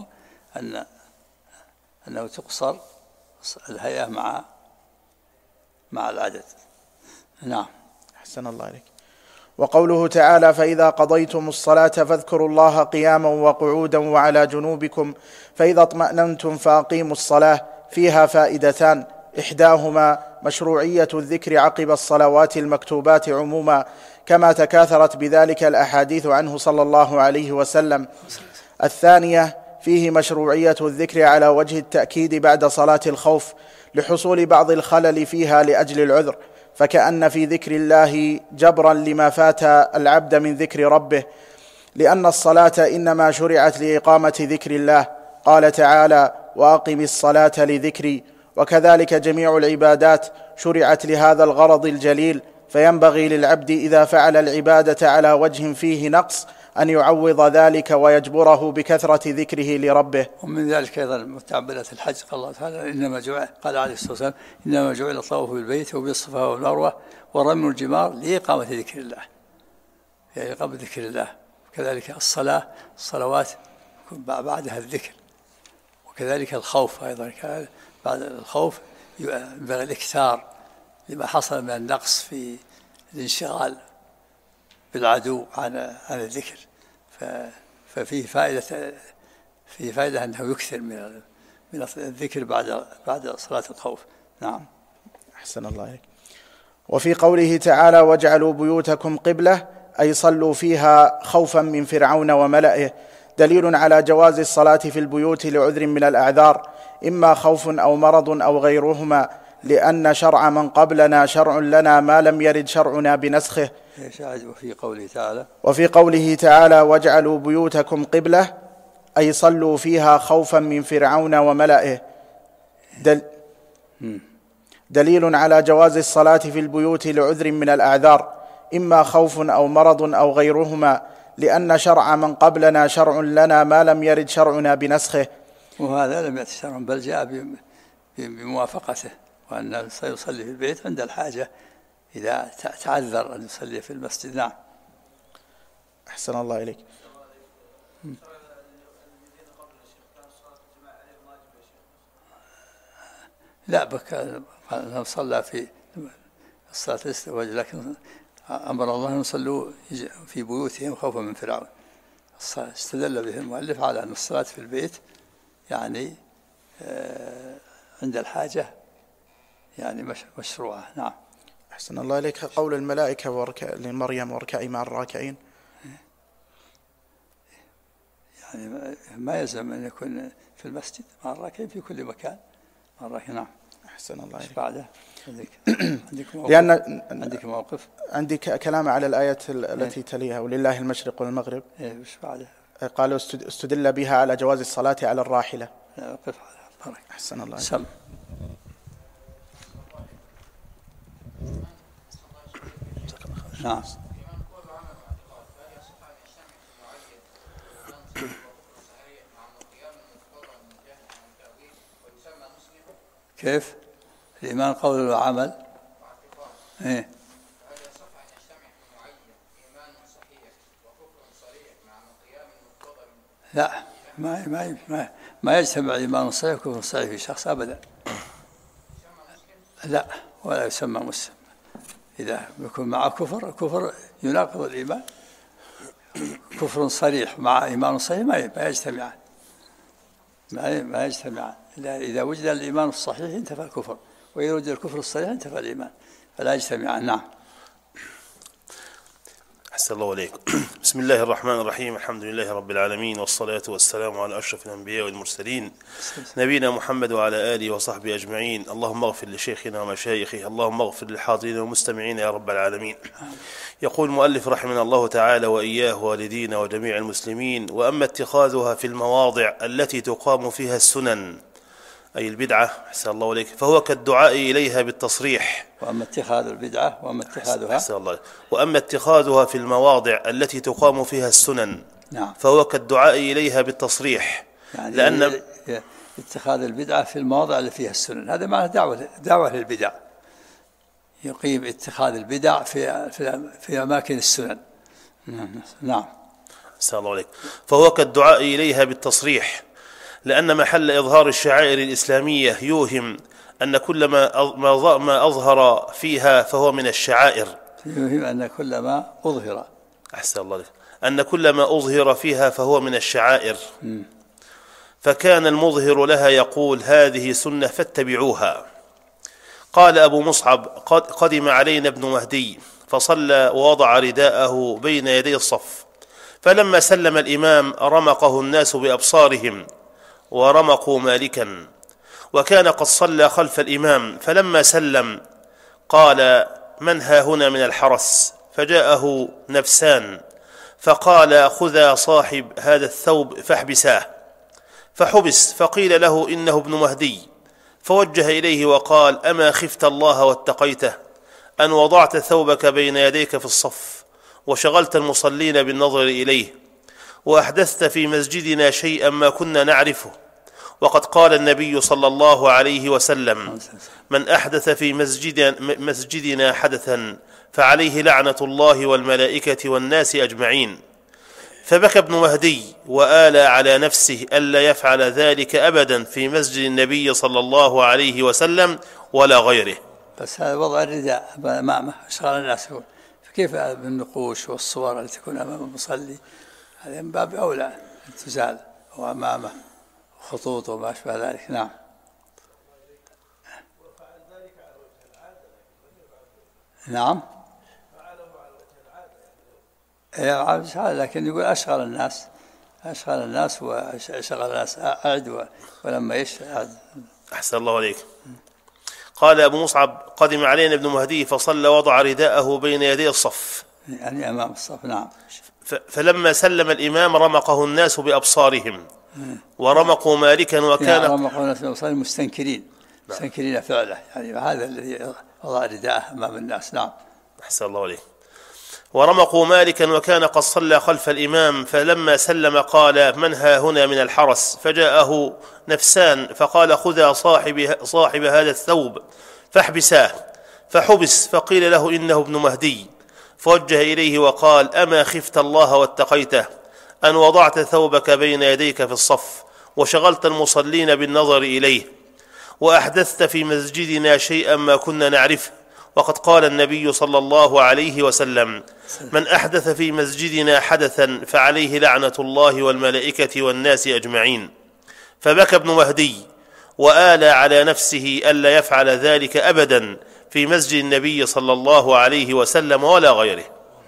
أنه تقصر الهيئة مع العدد. نعم. أحسن الله عليك. وقوله تعالى: فإذا قضيتم الصلاة فاذكروا الله قياما وقعودا وعلى جنوبكم فإذا اطمأننتم فأقيموا الصلاة، فيها فائدتان: إحداهما مشروعية الذكر عقب الصلوات المكتوبات عموما، كما تكاثرت بذلك الأحاديث عنه صلى الله عليه وسلم. الثانية فيه مشروعية الذكر على وجه التأكيد بعد صلاة الخوف، لحصول بعض الخلل فيها لأجل العذر، فكأن في ذكر الله جبرا لما فات العبد من ذكر ربه، لأن الصلاة إنما شرعت لإقامة ذكر الله. قال تعالى: وأقم الصلاة لذكري. وكذلك جميع العبادات شرعت لهذا الغرض الجليل، فينبغي للعبد إذا فعل العبادة على وجه فيه نقص أن يعوض ذلك ويجبره بكثرة ذكره لربه. ومن ذلك أيضا متعبدات الحج، قال الله تعالى: قال عليه الصلاة والسلام: إنما جعل الطواف بالبيت وبالصفا والمروة ورمي الجمار لإقامة ذكر الله، يعني إقامة ذكر الله. وكذلك الصلوات بعدها الذكر. وكذلك الخوف أيضا، بعد الخوف ينبغي الإكثار لما حصل من النقص في الانشغال بالعدو عن الذكر، ففيه فائدة أنه يكثر من الذكر بعد صلاة الخوف. نعم. أحسن الله عليك. وفي قوله تعالى: واجعلوا بيوتكم قبلة، أي صلوا فيها خوفا من فرعون وملئه، دليل على جواز الصلاة في البيوت لعذر من الأعذار، إما خوف أو مرض أو غيرهما، لأن شرع من قبلنا شرع لنا ما لم يرد شرعنا بنسخه. وفي قوله تعالى: واجعلوا بيوتكم قبلة، أي صلوا فيها خوفا من فرعون وملئه، دليل على جواز الصلاة في البيوت لعذر من الأعذار، إما خوف أو مرض أو غيرهما، لأن شرع من قبلنا شرع لنا ما لم يرد شرعنا بنسخه. وهذا لم يأتي شرع، بل جاء بموافقته، وأن سيصلي في البيت عند الحاجة إذا تعذر أن يصلي في المسجد. نعم. أحسن الله إليك. لا بك صلى في الصلاة الاستواج، لكن أمر الله أن يصلوا في بيوتهم خوفا من فرعون. استدل به المؤلف على أن الصلاة في البيت يعني عند الحاجة يعني مشروعة. نعم. أحسن الله إليك. قول الملائكة لمريم: واركعي مع الراكعين، يعني ما يلزم أن يكون في المسجد، مع الراكعين في كل مكان مع الراكعين. نعم. أحسن الله إليك. بعده عندك موقف؟ عندي كلام على الآية التي تليها: ولله المشرق والمغرب. وش بعده؟ قالوا استدل بها على جواز الصلاة على الراحلة. وقف على أحسن الله إليك. سم. نعم. كيف؟ الإيمان قول وعمل. إيه؟ لا، ما يجتمع الإيمان الصحيح وكفر صحيح في شخص أبدا. لا، ولا يسمى مسلم. إذا يكون مع كفر يناقض الإيمان. كفر صريح مع إيمان صحيح ما يجتمعان. ما يجتمعان. إذا وجد الإيمان الصحيح انتفى الكفر، وإذا وجد الكفر الصريح انتفى الإيمان، فلا يجتمعان. نعم. أحسن الله عليك. بسم الله الرحمن الرحيم. الحمد لله رب العالمين، والصلاة والسلام على أشرف الأنبياء والمرسلين نبينا محمد وعلى آله وصحبه أجمعين. اللهم اغفر لشيخنا ومشايخه، اللهم اغفر للحاضرين والمستمعين يا رب العالمين. يقول المؤلف رحمنا الله تعالى وإياه والدينا وجميع المسلمين: وأما اتخاذها في المواضع التي تقام فيها السنن أي البدعة، أحسن الله عليك، فهو كالدعاء إليها بالتصريح. وأما اتخاذ البدعة وأما اتخاذها أحسن الله. وأما اتخاذها في المواضع التي تقام فيها السنن، نعم، فهو كالدعاء إليها بالتصريح، يعني لأن اتخاذ البدعة في المواضع اللي فيها السنن، هذا معنى دعوة للبدع. يقيم اتخاذ البدع في أماكن السنن. نعم. أحسن الله عليك. فهو كالدعاء إليها بالتصريح، لأن محل إظهار الشعائر الإسلامية يوهم أن كل ما أظهر فيها فهو من الشعائر. يوهم أن كل ما أظهر، أحسن الله عليك، أن كل ما أظهر فيها فهو من الشعائر. فكان المظهر لها يقول: هذه سنة فاتبعوها. قال أبو مصعب: قدم علينا ابن مهدي فصلى ووضع رداءه بين يدي الصف، فلما سلم الإمام رمقه الناس بأبصارهم ورمقوا مالكا، وكان قد صلى خلف الإمام، فلما سلم قال: من ها هنا من الحرس؟ فجاءه نفسان فقال: خذا صاحب هذا الثوب فاحبساه. فحبس، فقيل له: إنه ابن مهدي. فوجه إليه وقال: أما خفت الله واتقيته أن وضعت ثوبك بين يديك في الصف وشغلت المصلين بالنظر إليه، وأحدثت في مسجدنا شيئا ما كنا نعرفه، وقد قال النبي صلى الله عليه وسلم: من أحدث في مسجدنا حدثا فعليه لعنة الله والملائكة والناس أجمعين. فبكى ابن مهدي وآلى على نفسه ألا يفعل ذلك أبدا في مسجد النبي صلى الله عليه وسلم ولا غيره. بس هذا وضع الرداء أمامه أشغال الناس، فكيف بالنقوش والصور التي تكون أمام المصلي؟ هذا من باب أولى تزال، وأمامه خطوط وما أشبه ذلك. نعم. نعم، لكن يقول أشغل الناس وشغل الناس أعد ولما يشهد. أحسن الله عليك. قال أبو مصعب: قدم علينا ابن مهدي فصلى وضع رداءه بين يدي الصف، يعني أمام الصف. نعم. فلما سلم الإمام رمقه الناس بأبصارهم ورمقوا مالكا، وكان رمقوا الناس بأبصارهم مستنكرين فعله، يعني هذا الذي وضع رداءه أمام الناس. نعم. أحسن الله عليك. ورمقوا مالكا، وكان قد صلى خلف الإمام، فلما سلم قال: من ها هنا من الحرس؟ فجاءه نفسان فقال: خذا صاحب هذا الثوب فاحبساه. فحبس، فقيل له: إنه ابن مهدي. فوجه إليه وقال: أما خفت الله واتقيته أن وضعت ثوبك بين يديك في الصف وشغلت المصلين بالنظر إليه، وأحدثت في مسجدنا شيئا ما كنا نعرفه، وقد قال النبي صلى الله عليه وسلم: من أحدث في مسجدنا حدثا فعليه لعنة الله والملائكة والناس أجمعين. فبكى ابن مهدي وآلى على نفسه ألا يفعل ذلك أبدا في مسجد النبي صلى الله عليه وسلم ولا غيره.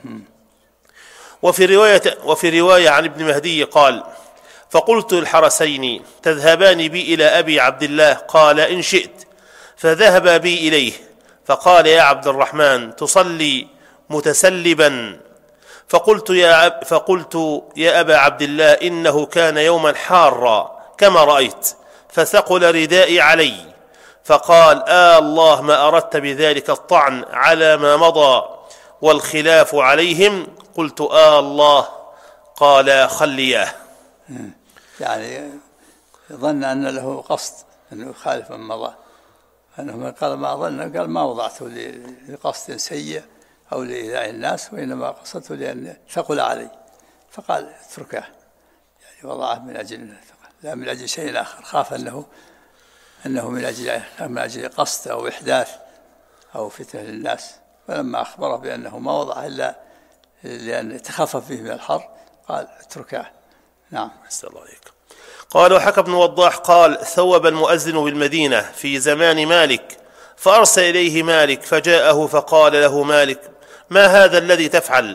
وفي رواية عن ابن مهدي قال: فقلت الحرسين: تذهبان بي إلى أبي عبد الله؟ قال: إن شئت. فذهب بي إليه، فقال: يا عبد الرحمن، تصلي متسلبا؟ فقلت يا أبا عبد الله، إنه كان يوما حارا كما رأيت، فثقل ردائي علي. فقال: الله ما أردت بذلك الطعن على ما مضى والخلاف عليهم؟ قلت: الله. قال: خلياه. يعني ظن أن له قصد أنه يخالف من مضى، أنه قال ما ظن، قال ما وضعته لقصد سيء أو لإيذاء الناس، وإنما قصدته لأن ثقل علي. فقال: اتركه، يعني وضعه من أجل لا من أجل شيء آخر، خاف أنه من أجل قصد أو إحداث أو فتنة للناس. فلما أخبره بأنه ما وضعه إلا لأن يتخفف به من الحر قال: اتركه. نعم. أحسن الله عليك. قال: وحكى ابن وضاح قال: ثوب المؤذن بالمدينة في زمان مالك، فأرسل إليه مالك، فجاءه فقال له مالك: ما هذا الذي تفعل؟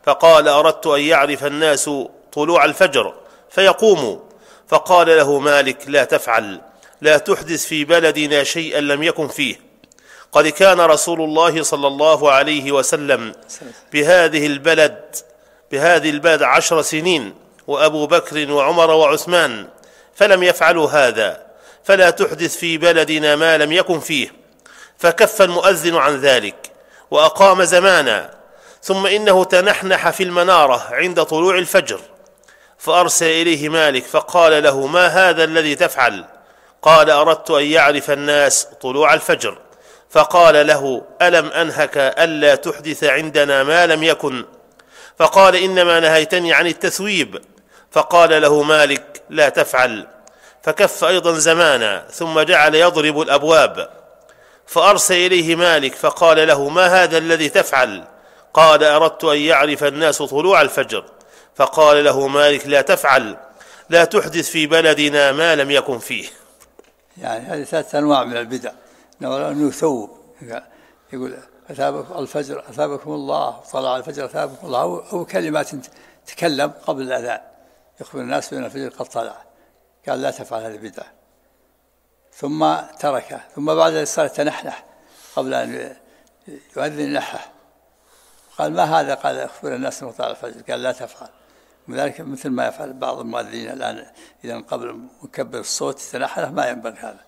فقال أردت أن يعرف الناس طلوع الفجر فيقوموا. فقال له مالك لا تفعل، لا تحدث في بلدنا شيئا لم يكن فيه. قد كان رسول الله صلى الله عليه وسلم بهذه البلد 10 سنين، وأبو بكر وعمر وعثمان، فلم يفعلوا هذا، فلا تحدث في بلدنا ما لم يكن فيه. فكف المؤذن عن ذلك وأقام زمانا، ثم إنه تنحنح في المنارة عند طلوع الفجر، فأرسل إليه مالك فقال له ما هذا الذي تفعل؟ قال أردت أن يعرف الناس طلوع الفجر. فقال له ألم أنهك ألا تحدث عندنا ما لم يكن؟ فقال إنما نهيتني عن التثويب. فقال له مالك لا تفعل. فكف أيضا زمانا، ثم جعل يضرب الأبواب، فأرسل إليه مالك فقال له ما هذا الذي تفعل؟ قال أردت أن يعرف الناس طلوع الفجر. فقال له مالك لا تفعل، لا تحدث في بلدنا ما لم يكن فيه. يعني هذه 3 أنواع من البدع، أنه يثوب، يقول أثابكم الفجر أثابكم الله، طلع الفجر أثابكم الله، أو كلمات تكلم قبل الأذان يخبر الناس بأن الفجر قد طلع، قال لا تفعل هذه بدعة. ثم تركه، ثم بعد ذلك صار تنحنح قبل أن يؤذن نحح، قال ما هذا؟ قال أخبر الناس أنه طلع الفجر، قال لا تفعل. وذلك مثل ما يفعل بعض المؤذنين الآن، إذا قبل مكبر الصوت تنحنح، ما ينبغي هذا،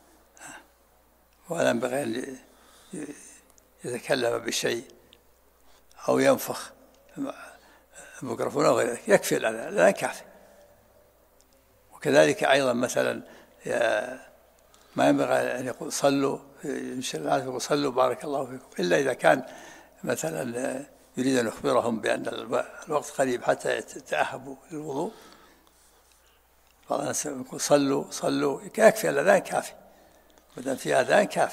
ولا ينبغي أن يتكلم بشيء أو ينفخ الميكروفون أو غير ذلك، يكفي الأذان كافي. وكذلك أيضا مثلا ما ينبغي أن يقول صلوا، ينشر الناس يقول صلوا بارك الله فيكم، إلا إذا كان مثلا يريد أن يخبرهم بأن الوقت قريب حتى يتأهبوا للوضوء، بعض الناس يقول صلوا يكفي الأذان كافي، بدل في أذان كافي.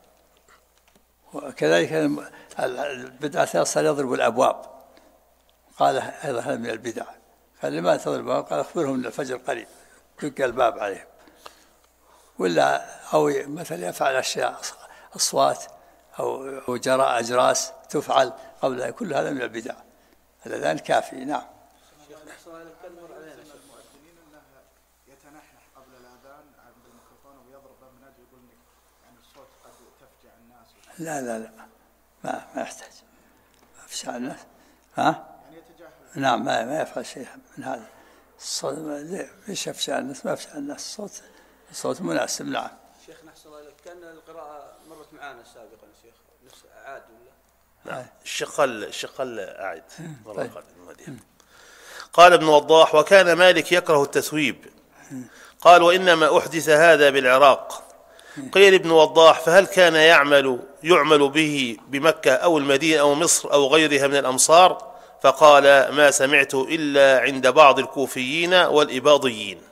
وكذلك البدعة صار يضرب الأبواب، قال أيضا هذا من البدع، قال لما تضرب الأبواب؟ قال أخبرهم أن الفجر قريب، دق الباب عليهم. ولا أو مثلا يفعل أشياء أصوات أو جراء أجراس تفعل قبل، كل هذا من البدع. الأذان كافي. نعم. يتنحنح قبل الأذان عند الميكروفون ويضرب من أجل يقول يعني الصوت قد تفجع الناس. لا ما يحتاج، ما يفجع الناس. ها؟ يعني يتجاهل. نعم ما يفعل شيء من هذا. الصوت ليش يفجع الناس؟ ما يفجع الناس، الصوت مناسب. نعم. شيخ نحسن الله إليك، كان القراءة مرت معنا سابقا شيخ، نفس عاد ولا؟ نعم. الشقل أعد مرة قال ابن وضاح وكان مالك يكره التثويب. قال وإنما أحدث هذا بالعراق. قيل ابن وضاح فهل كان يعمل به بمكة أو المدينة أو مصر أو غيرها من الأمصار؟ فقال ما سمعت إلا عند بعض الكوفيين والإباضيين.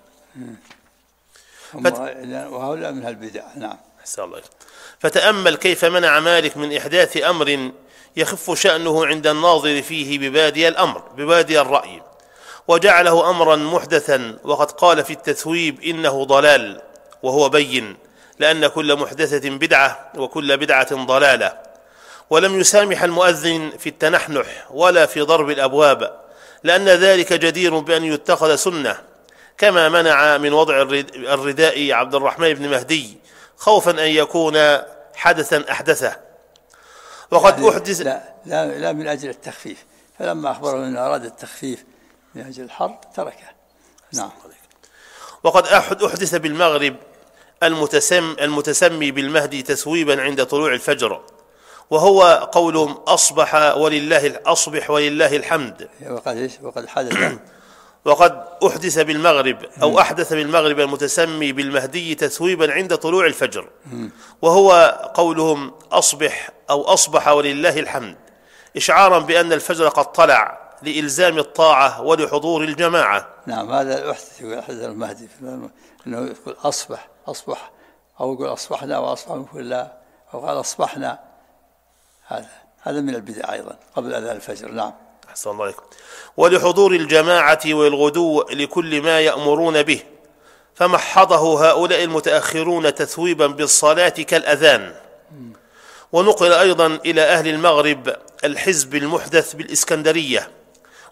وهؤلاء من البدع. نعم. أحسن الله. فتأمل كيف منع مالك من إحداث أمر يخف شأنه عند الناظر فيه ببادي الرأي، وجعله أمرا محدثا، وقد قال في التثويب إنه ضلال، وهو بين، لأن كل محدثة بدعة وكل بدعة ضلالة. ولم يسامح المؤذن في التنحنح ولا في ضرب الأبواب، لأن ذلك جدير بأن يتخذ سنة، كما منع من وضع الرداء عبد الرحمن بن مهدي خوفا أن يكون حدثا أحدثه. وقد يعني أحدث لا من أجل التخفيف، فلما أخبره أنه أراد التخفيف من أجل الحرب تركه. نعم. وقد أحدث بالمغرب المتسمي بالمهدي تثويبا عند طلوع الفجر، وهو قولهم أصبح ولله الحمد. وقد حدث وقد أحدث بالمغرب أو أحدث بالمغرب المتسمي بالمهدي تثويبا عند طلوع الفجر، وهو قولهم أصبح ولله الحمد، إشعارا بأن الفجر قد طلع لإلزام الطاعة ولحضور الجماعة. نعم. هذا أحدث المهدي أنه يقول أصبح أو يقول أصبحنا وأصبح من كل الله، أو قال أصبحنا. هذا من البدع أيضا قبل أذان الفجر. نعم. أحسن الله عليكم. ولحضور الجماعة والغدو لكل ما يأمرون به، فمحضه هؤلاء المتأخرون تثويبا بالصلاة كالأذان. ونقل أيضا إلى أهل المغرب الحزب المحدث بالإسكندرية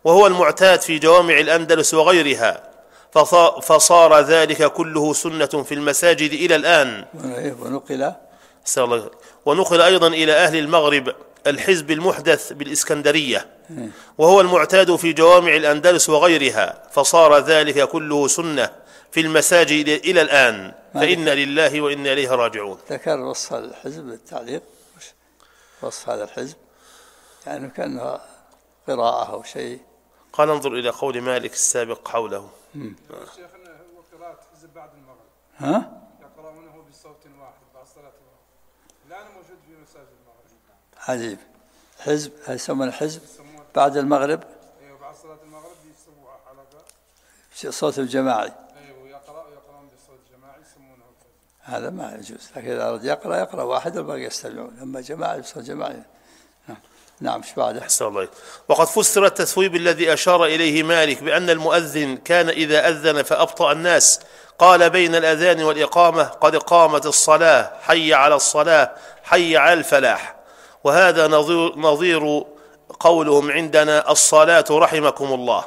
وهو المعتاد في جوامع الأندلس وغيرها، فصار ذلك كله سنة في المساجد إلى الآن. ونقل أيضا إلى أهل المغرب الحزب المحدث بالإسكندرية، وهو المعتاد في جوامع الأندلس وغيرها، فصار ذلك كله سنة في المساجد إلى الآن، فإنا لله وإنا إليه راجعون. ذكر وصف الحزب بالتعليق، وصف هذا الحزب يعني كأنه قراءة أو شيء. قال انظر إلى قول مالك السابق حوله. شيخنا هو قراءة حزب بعد المغرب. يقرأونه بصوت واحد بعد صلاة المغرب، الآن موجود في مساجد المغرب. عجيب. حزب يسمونه حزب بعد المغرب. ايوه بعد صلاة المغرب يسووا حلقة صوت الجماعي. ايوه يقرأون بصوت جماعي يسمونه الحزب. هذا ما يجوز، لكن إذا أراد يقرأ واحد والباقي يستمعون، أما جماعي بصوت جماعي. نعم. ايش بعده؟ أحسن الله. وقد فسر التثويب الذي أشار إليه مالك بأن المؤذن كان إذا أذن فأبطأ الناس قال بين الأذان والإقامة: قد قامت الصلاة، حي على الصلاة، حي على الفلاح. وهذا نظير قولهم عندنا: الصلاة رحمكم الله.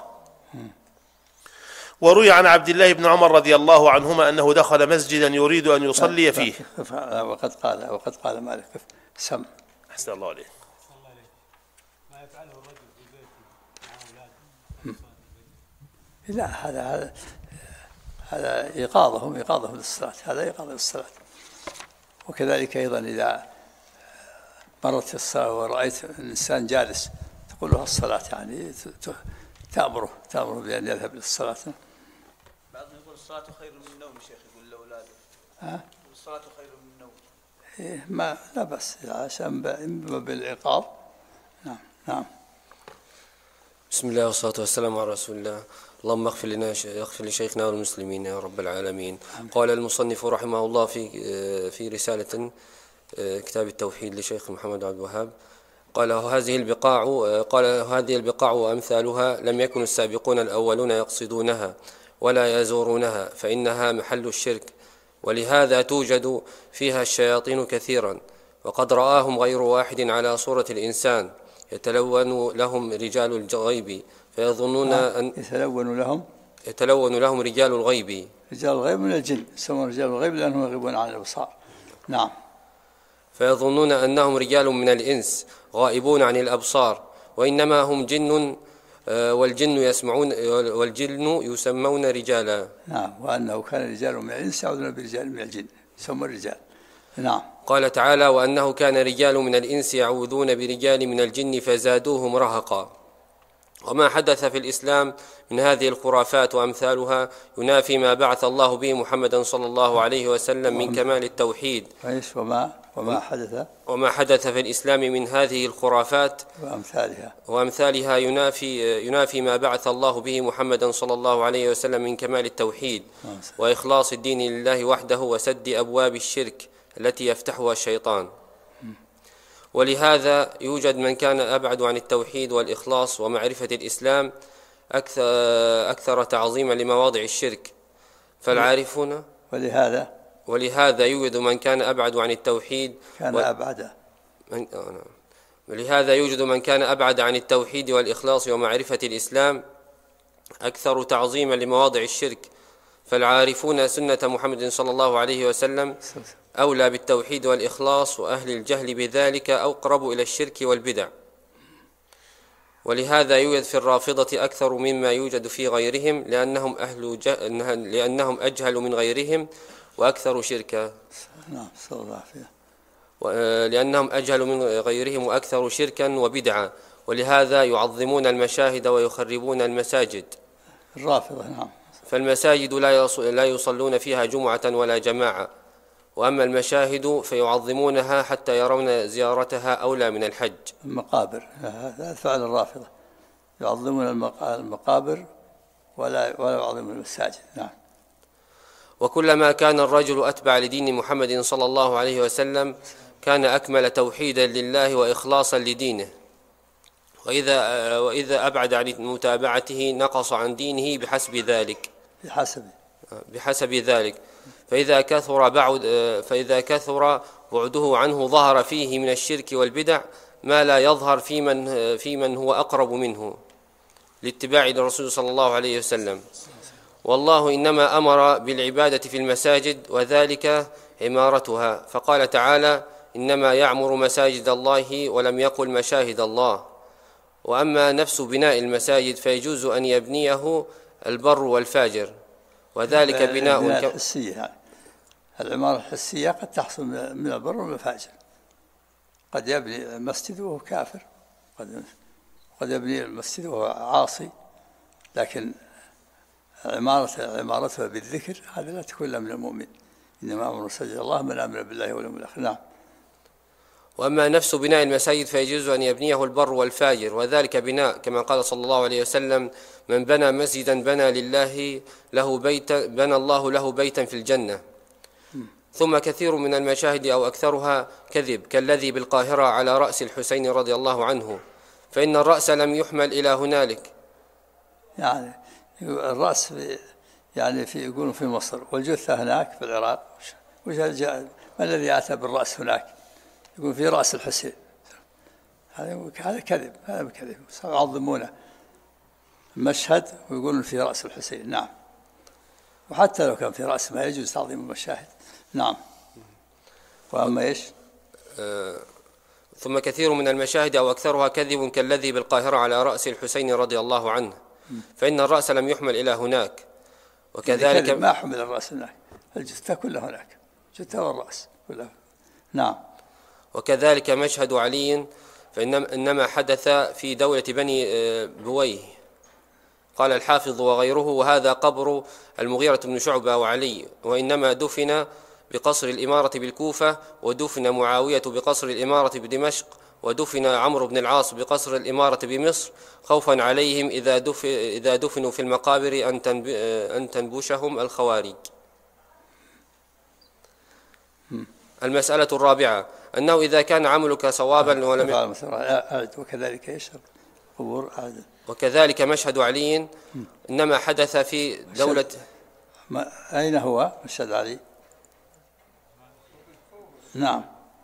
وروي عن عبد الله بن عمر رضي الله عنهما أنه دخل مسجدا يريد أن يصلي فيه. وقد قال مالك سم. أحسن الله عليه. لا، هذا إيقاظهم للصلاة، هذا إيقاظ للصلاة. وكذلك أيضا إذا مرت في الصلاة ورأيت الإنسان جالس تقول له الصلاة، يعني تأمره بأن يذهب للصلاة. بعضهم يقول الصلاة خير من النوم، شيخ يقول لأولاده الصلاة خير من النوم. ما لا بس عشان بالإيقاظ. نعم. بسم الله والصلاة والسلام على رسول الله. اللهم اغفر لشيخنا والمسلمين يا رب العالمين. قال المصنف رحمه الله في رسالة كتاب التوحيد لشيخ محمد عبد الوهاب، قال هذه البقاع وأمثالها لم يكن السابقون الأولون يقصدونها ولا يزورونها، فإنها محل الشرك، ولهذا توجد فيها الشياطين كثيرا، وقد رآهم غير واحد على صورة الإنسان، يتلون لهم رجال الغيب فيظنون أن يتلون لهم رجال الغيب. رجال الغيب من الجن، يسمون رجال الغيب لأنهم يغيبون عن الأبصار. نعم. فيظنون أنهم رجال من الإنس غائبون عن الأبصار، وإنما هم جن، والجن يسمون رجالا. نعم. وأنه كان رجال من الإنس يعودون برجال من الجن يسمون الرجال. نعم. قال تعالى: وأنه كان رجال من الإنس يعوذون برجال من الجن فزادوهم رهقا. وما حدث في الإسلام من هذه الخرافات وأمثالها ينافي ما بعث الله به محمدا صلى الله عليه وسلم من كمال التوحيد. وما حدث في الإسلام من هذه الخرافات وأمثالها ينافي ما بعث الله به محمدا صلى الله عليه وسلم من كمال التوحيد وإخلاص الدين لله وحده وسد أبواب الشرك التي يفتحها الشيطان. ولهذا يوجد من كان أبعد عن التوحيد والإخلاص ومعرفة الإسلام أكثر تعظيما لمواضع الشرك، فالعارفون ولهذا يوجد من كان أبعد عن التوحيد ولهذا يوجد من كان أبعد عن التوحيد والإخلاص ومعرفة الإسلام أكثر تعظيما لمواضع الشرك، فالعارفون سنة محمد صلى الله عليه وسلم أولى بالتوحيد والإخلاص، وأهل الجهل بذلك أقرب إلى الشرك والبدع. ولهذا يوجد في الرافضة أكثر مما يوجد في غيرهم، لأنهم أجهل من غيرهم وأكثر شركا. لأنهم أجهل من غيرهم وأكثر شركا وبدعا، ولهذا يعظمون المشاهد ويخربون المساجد. الرافضة. نعم. فالمساجد لا يصلون فيها جمعة ولا جماعة، وأما المشاهد فيعظمونها حتى يرون زيارتها أولى من الحج. المقابر، هذا فعل الرافضة، يعظمون المقابر ولا يعظمون المساجد. نعم. وكلما كان الرجل أتبع لدين محمد صلى الله عليه وسلم كان أكمل توحيدا لله وإخلاصا لدينه، وإذا أبعد عن متابعته نقص عن دينه بحسب ذلك. فإذا كثر بعده عنه ظهر فيه من الشرك والبدع ما لا يظهر في من هو أقرب منه. لاتباع الرسول صلى الله عليه وسلم. والله إنما أمر بالعبادة في المساجد وذلك عمارتها، فقال تعالى: إنما يعمر مساجد الله، ولم يقل مشاهد الله. وأما نفس بناء المساجد فيجوز أن يبنيه البر والفاجر، وذلك بناء الحسية. يعني العمارة الحسية قد تحصل من البر والفاجر، قد يبني المسجد وهو كافر، قد يبني المسجد وهو عاصي، لكن عمارتها بالذكر هذا لا تكون إلا من المؤمن. إنما أمر مساجد الله من آمن بالله واليوم الآخر. نعم. وأما نفس بناء المساجد فيجوز أن يبنيه البر والفاجر، وذلك بناء كما قال صلى الله عليه وسلم: من بنى مسجدا بنى الله له بيتا في الجنة. ثم كثير من المشاهد أو أكثرها كذب، كالذي بالقاهرة على رأس الحسين رضي الله عنه، فإن الرأس لم يحمل إلى هنالك. يعني الرأس يقولون في مصر، والجثة هناك في العراق. ما الذي أتى بالرأس هناك؟ يقول في رأس الحسين. هذا كذب، هذا كذب، يعظمونه المشهد ويقولون في رأس الحسين. نعم. وحتى لو كان في رأس ما يجوز تعظيم المشاهد. نعم. وأما إيش؟ ثم كثير من المشاهد أو أكثرها كذب، كالذي بالقاهرة على رأس الحسين رضي الله عنه، فإن الرأس لم يحمل إلى هناك. وكذلك ما حمل الرأس هناك، الجثة كلها هناك، الجثة والرأس كلها. نعم. وكذلك مشهد علي، فإنما حدث في دولة بني بويه، قال الحافظ وغيره: وهذا قبر المغيرة بن شعبة وعلي، وإنما دفن بقصر الإمارة بالكوفة، ودفن معاوية بقصر الإمارة بدمشق، ودفن عمرو بن العاص بقصر الإمارة بمصر، خوفا عليهم إذا دفنوا في المقابر أن تنبشهم الخوارج. المسألة الرابعة: أنه إذا كان عملك صوابا ولم وكذلك يشرب قبور. وكذلك مشهد علي إنما حدث في دولة. أين هو مشهد علي؟ نعم.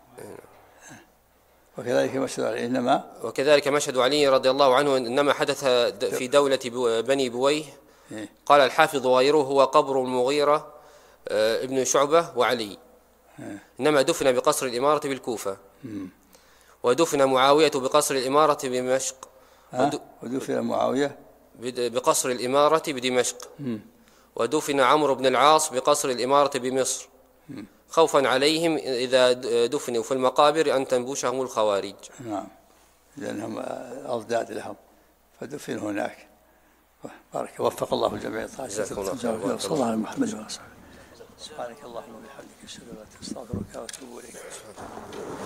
وكذلك مشهد علي رضي الله عنه إنما حدث في دولة بني بويه، قال الحافظ وغيره: هو قبر المغيرة ابن شعبة وعلي، إنما دفن بقصر الإمارة بالكوفة، ودفن معاوية بقصر الإمارة بدمشق، ودفن معاوية بقصر الإمارة بدمشق، ودفن عمرو بن العاص بقصر الإمارة بمصر، خوفا عليهم إذا دفنوا في المقابر أن تنبشهم الخوارج. نعم، لأنهم أضداد لهم فدفنوا هناك. بارك وفق الله الجميع. صلى الله على محمد وعلى آله. سبحانك اللهم وبحمدك أشهد أن لا إله إلا أنت أستغفرك وأتوب إليك.